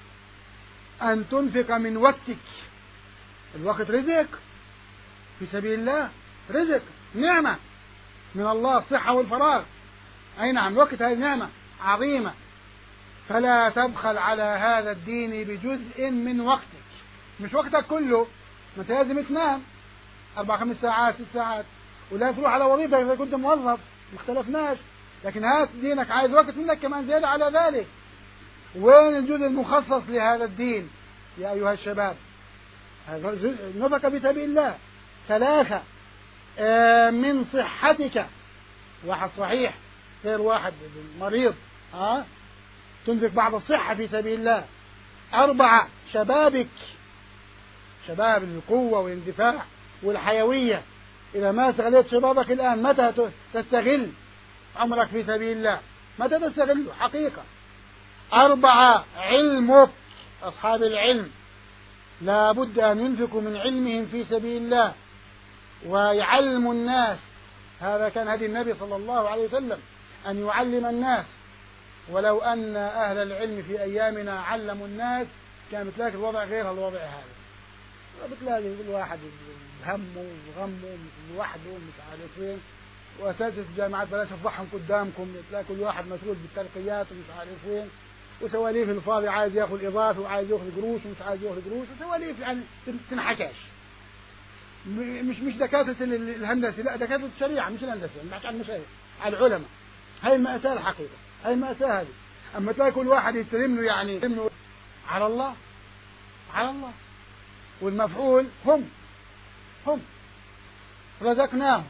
أن تنفق من وقتك. الوقت رزق في سبيل الله، رزق نعمة من الله، الصحة والفراغ. أي نعم، الوقت هذه نعمة عظيمة، فلا تبخل على هذا الدين بجزء من وقتك. مش وقتك كله، ما انت لازم تنام أربع خمس ساعات ست ساعات، ولا تروح على وظيفة إذا كنت موظف، ما اختلفناش، لكن هات دينك عايز وقت منك كمان زيادة على ذلك. وين الجزء المخصص لهذا الدين يا أيها الشباب؟ نفق في سبيل الله. ثلاثة، من صحتك، واحد صحيح غير واحد مريض، ها تنفق بعض الصحة في سبيل الله. أربعة، شبابك، شباب القوة والاندفاع والحيوية. إذا ما استغلت شبابك الآن، متى تستغل عمرك في سبيل الله؟ متى تستغله حقيقة؟ أربعة، علمك، أصحاب العلم لا بد أن ينفقوا من علمهم في سبيل الله ويعلموا الناس. هذا كان هدي النبي صلى الله عليه وسلم، أن يعلم الناس. ولو أن أهل العلم في أيامنا علموا الناس كان بتلاقي الوضع غير الوضع هذا. بتلاقي كل واحد همه وغمه لوحده مش عارف وين، وأساتذة الجامعات بلاش أفضحهم قدامكم، تلاقي كل واحد مسؤول بالترقيات ومش عارف وين، وسواليف الفاضي عايز ياخذ إضافة وعايز ياخذ قروش ومش عايز ياخذ قروش، وسواليف يعني تنحكاش. مش مش دكاترة الهندسة، لا دكاترة الشريعة مش الهندسة، نحكي عن المشايخ على العلماء. هاي المأساة الحقيقة، هاي المأساة هذه. أما تلاقي كل واحد يستلم له يعني يستلم على الله، على الله، والمفعول هم هم رزقناهم.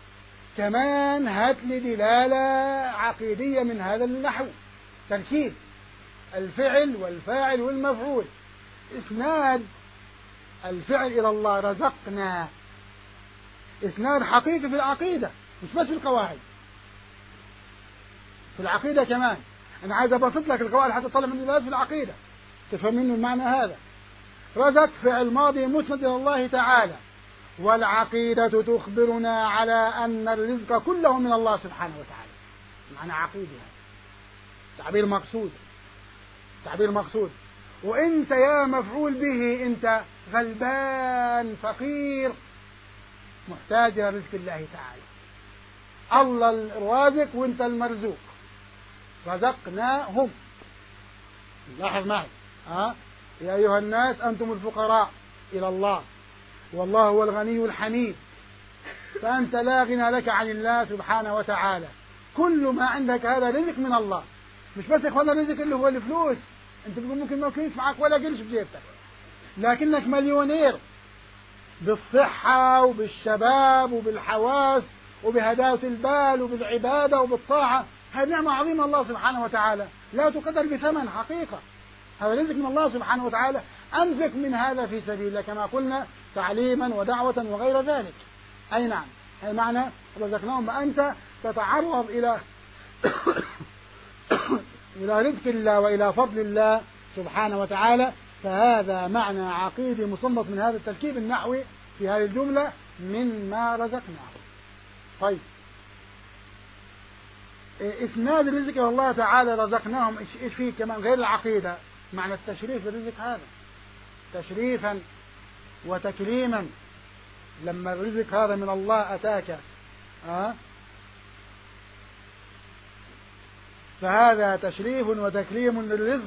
كمان هات لي دلالة عقيدية من هذا النحو، تركيب الفعل والفاعل والمفعول، إسناد الفعل إلى الله، رزقنا، إسناد حقيقي في العقيدة، مش بس في القواعد، في العقيدة كمان. أنا عايز أبسط لك القواعد حتى تطلع من دلالات في العقيدة تفهم منه المعنى هذا. رزق فعل ماضي مسند إلى الله تعالى، والعقيدة تخبرنا على أن الرزق كله من الله سبحانه وتعالى. معنى عقيدة هذا تعبير مقصود، تعبير مقصود. وانت يا مفعول به انت غلبان فقير محتاج الى رزق الله تعالى. الله الرازق وانت المرزوق. رزقناهم. لاحظ معي، ها يا ايها الناس انتم الفقراء الى الله والله هو الغني الحميد. فانت لا غنى لك عن الله سبحانه وتعالى. كل ما عندك هذا رزق من الله. مش بس يا اخوانا الرزق اللي هو الفلوس، انت بتقول ممكن ما يكونش معك ولا قرش في جيبتك، لكنك مليونير بالصحة وبالشباب وبالحواس وبهداوة البال وبالعبادة وبالطاعة. هذه نعمة عظيمة الله سبحانه وتعالى لا تقدر بثمن حقيقة. هذا رزق من الله سبحانه وتعالى، أنفق من هذا في سبيل الله كما قلنا تعليما ودعوة وغير ذلك. أي نعم، أي معنى رزقناهم. أنت تتعرض إلى إلى رزق الله وإلى فضل الله سبحانه وتعالى. فهذا معنى عقيدي مصنف من هذا التركيب النحوي في هذه الجملة مما رزقناه. طيب، إسناد الرزق إلى الله تعالى رزقناهم إيش فيه كمان غير العقيدة؟ معنى التشريف بالرزق هذا، تشريفا وتكريما. لما الرزق هذا من الله أتاك أه؟ فهذا تشريف وتكريم للرزق.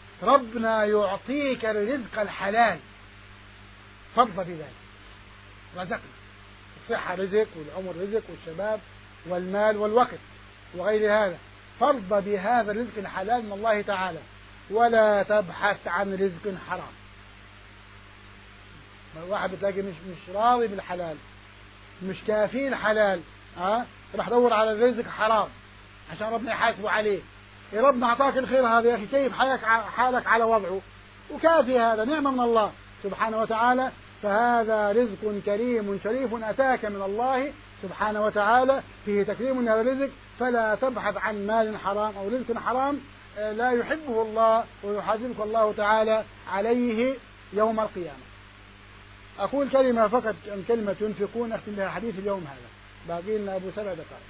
ربنا يعطيك الرزق الحلال، فضل بذلك. رزقنا. الصحة رزق، والعمر رزق، والشباب والمال والوقت وغير هذا. فارض بهذا الرزق الحلال من الله تعالى، ولا تبحث عن رزق حرام. واحد بتلاقي مش مش راضي بالحلال، مش كافيه الحلال، ها راح دور على الرزق حرام عشان ربنا يحاسبه عليه. يا ربنا اعطاك الخير هذا يا اخي، كيف حالك حالك على وضعه، وكافي هذا نعمة من الله سبحانه وتعالى. فهذا رزق كريم شريف أتاك من الله سبحانه وتعالى، فيه تكريم من هذا الرزق. فلا تبحث عن مال حرام أو رزق حرام لا يحبه الله ويحاسبك الله تعالى عليه يوم القيامة. أقول كلمة فقط عن كلمة ينفقون أختم بها حديث اليوم هذا، باقي لنا أبو سبع دقائق.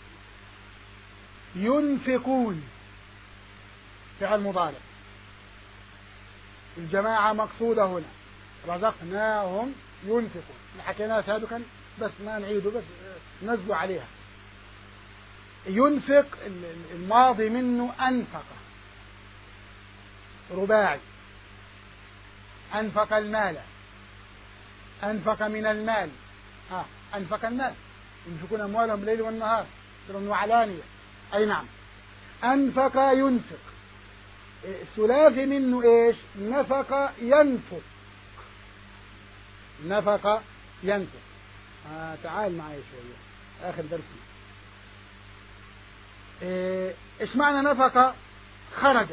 ينفقون فعل مضارع، الجماعة مقصودة هنا، رزقناهم ينفقون، حكيناها سابقا بس ما نعيده، بس نزلوا عليها. ينفق الماضي منه أنفق، رباعي، أنفق المال، أنفق من المال، آه. أنفق المال، ينفقون أموالهم بالليل والنهار سرا وعلانية، أي نعم. أنفق ينفق، الثلاثي منه إيش؟ نفق ينفق، نفق ينفق. آه تعال معي شوية آخر درسي. إيه إيش معنى نفق؟ خرج،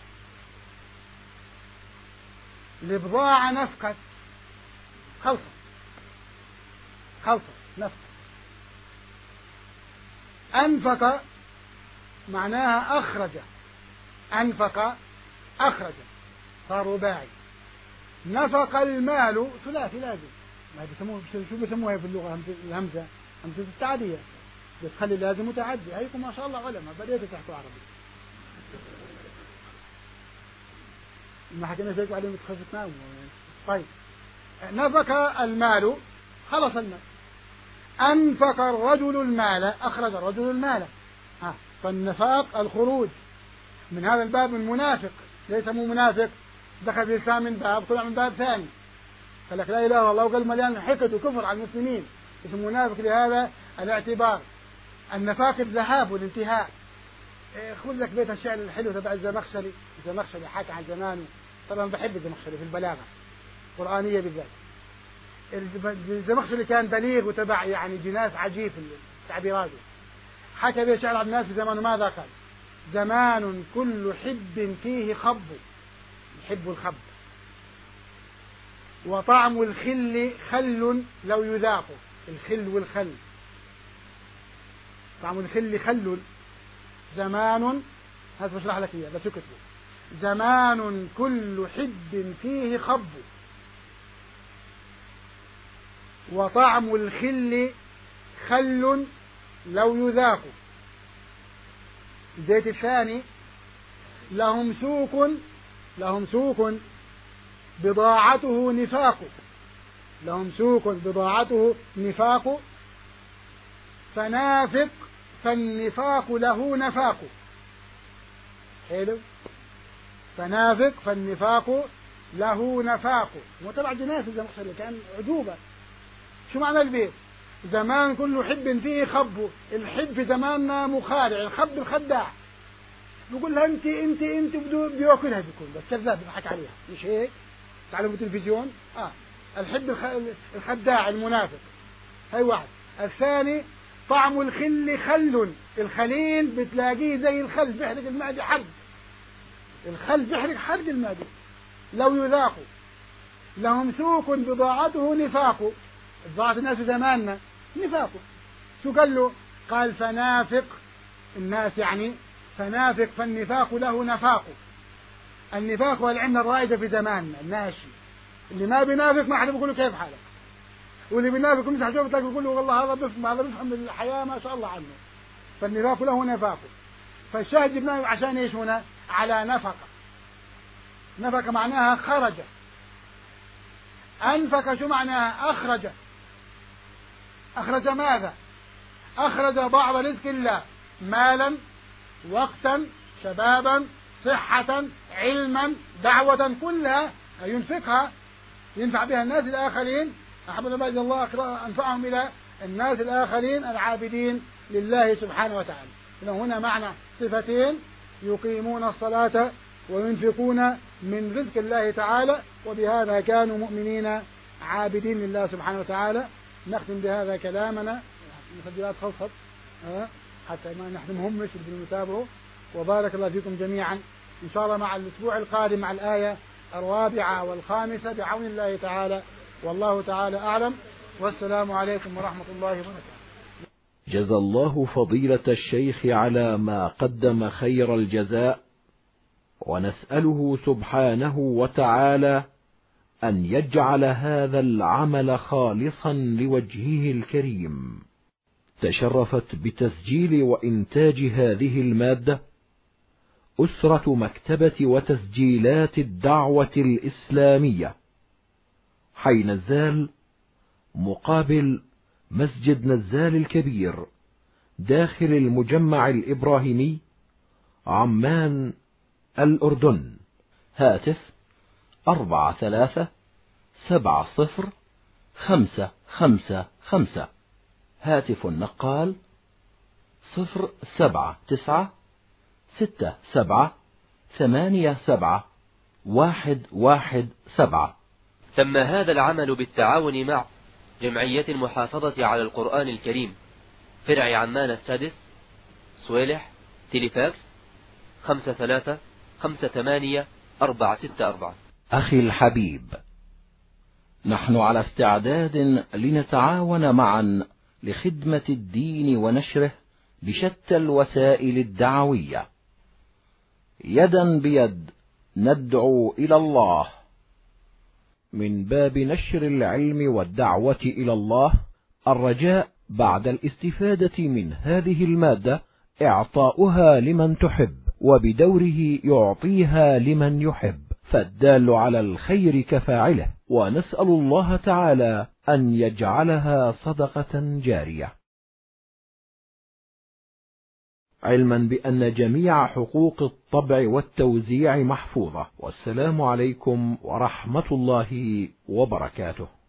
البضاعة نفقت، خلصت، خلصت نفق. أنفق معناها أخرج، أنفق أخرج، صار رباعي. نفق المال ثلاثي لازم، ما بيسموه شو بيسموها في اللغة؟ الهمزة، همزة التعدية، بتخلي لازم متعدي. هيكم ما شاء الله علماء، بديتوا تحكوا عربي. ما حكينا شيء عليهم تخفتنا. طيب نفق المال، خلص المال. أنفق الرجل المال، أخرج الرجل المال. ها فالنفاق الخروج من هذا الباب. المنافق ليس مو منافق دخل في الإسلام من باب طلع من باب ثاني، قال لك لا إله إلا الله وقال مليان حقد وكفر على المسلمين، اسم منافق لهذا الاعتبار. النفاق الذهاب والانتهاء. خذ لك بيت الشعر الحلو تبع الزمخشري، الزمخشري حكى عن زمانه، طبعا بحب الزمخشري في البلاغة القرآنية بالذات. الزمخشري كان بليغ وتبع يعني جناس عجيب في تعبيراته. حكى به شعر عبد الناس في زمانه، ماذا قال؟ زمان كل حب فيه خب، يحب الخب، وطعم الخل خل لو يذاقه، الخل والخل، طعم الخل خل. زمان، هذا بشرح لك اياه بس اكتبه. زمان كل حب فيه خب، وطعم الخل خل لو يذاق. البيت الثاني: لهم سوق، لهم سوق بضاعته نفاق، لهم سوق بضاعته نفاق، فنافق فالنفاق له نفاق. حلو، فنافق فالنفاق له نفاق. وتبع جناس الزمخشري كان عجوبة. شو معنى البيت؟ زمان كل حب فيه خب، الحب في زماننا مخادع، الخب الخداع. بيقول لها انت انت انت بده ياكلها، بيكون بس كذاب بيضحك عليها، مش هيك؟ تعلموا التلفزيون؟ اه الحب الخداع المنافق، هاي واحد. الثاني: طعم الخل خل، الخليل بتلاقيه زي الخل بيحرق المعدة حرق، الخل بيحرق حرق المعدة لو يذاقوا. لهم سوق بضاعته نفاق، بضاعة الناس في زماننا نفاق. شو قال له؟ قال فنافق الناس، يعني فنافق فالنفاق له نفاق. النفاق هو العلة الرائجة في زماننا الناشي، اللي ما بينافق ما حد بيقول له كيف حالك، واللي بينافق ومسح جوه بتلاقي بيقول له والله هذا بفهم، هذا بفهم الحياة ما شاء الله عنه. فالنفاق له نفاق. فالشاهد جبناه عشان ايش هنا؟ على نفقة. نفقة معناها خرج. أنفق شو معناها؟ أخرج. أخرج ماذا؟ أخرج بعض رزق الله، مالا، وقتا، شبابا، صحة، علما، دعوة، كلها ينفقها ينفع بها الناس الآخرين أحب العباد إلى الله أنفعهم إلى الناس الآخرين العابدين لله سبحانه وتعالى. هنا معنى صفتين: يقيمون الصلاة وينفقون من رزق الله تعالى، وبهذا كانوا مؤمنين عابدين لله سبحانه وتعالى. نختم بهذا كلامنا، المسجلات خلصت حتى ما نحرمهم مش بالمتابعة. وبارك الله فيكم جميعا، إن شاء الله مع الأسبوع القادم مع الآية الرابعة والخامسة بعون الله تعالى، والله تعالى أعلم. والسلام عليكم ورحمة الله وبركاته. جزى الله فضيلة الشيخ على ما قدم خير الجزاء، ونسأله سبحانه وتعالى أن يجعل هذا العمل خالصا لوجهه الكريم. تشرفت بتسجيل وإنتاج هذه المادة أسرة مكتبة وتسجيلات الدعوة الإسلامية، حي نزال مقابل مسجد نزال الكبير، داخل المجمع الإبراهيمي، عمان، الأردن. هاتف أربعة ثلاثة سبعة صفر خمسة خمسة خمسة. هاتف النقال صفر سبعة تسعة ستة سبعة ثمانية سبعة واحد واحد سبعة. تم هذا العمل بالتعاون مع جمعية المحافظة على القرآن الكريم، فرع عمان السادس، صويلح، تيليفاكس خمسة ثلاثة خمسة ثمانية أربعة ستة أربعة. أخي الحبيب، نحن على استعداد لنتعاون معا لخدمة الدين ونشره بشتى الوسائل الدعوية. يدا بيد ندعو إلى الله. من باب نشر العلم والدعوة إلى الله، الرجاء بعد الاستفادة من هذه المادة إعطاؤها لمن تحب، وبدوره يعطيها لمن يحب، فالدال على الخير كفاعله، ونسأل الله تعالى أن يجعلها صدقة جارية. علما بأن جميع حقوق الطبع والتوزيع محفوظة. والسلام عليكم ورحمة الله وبركاته.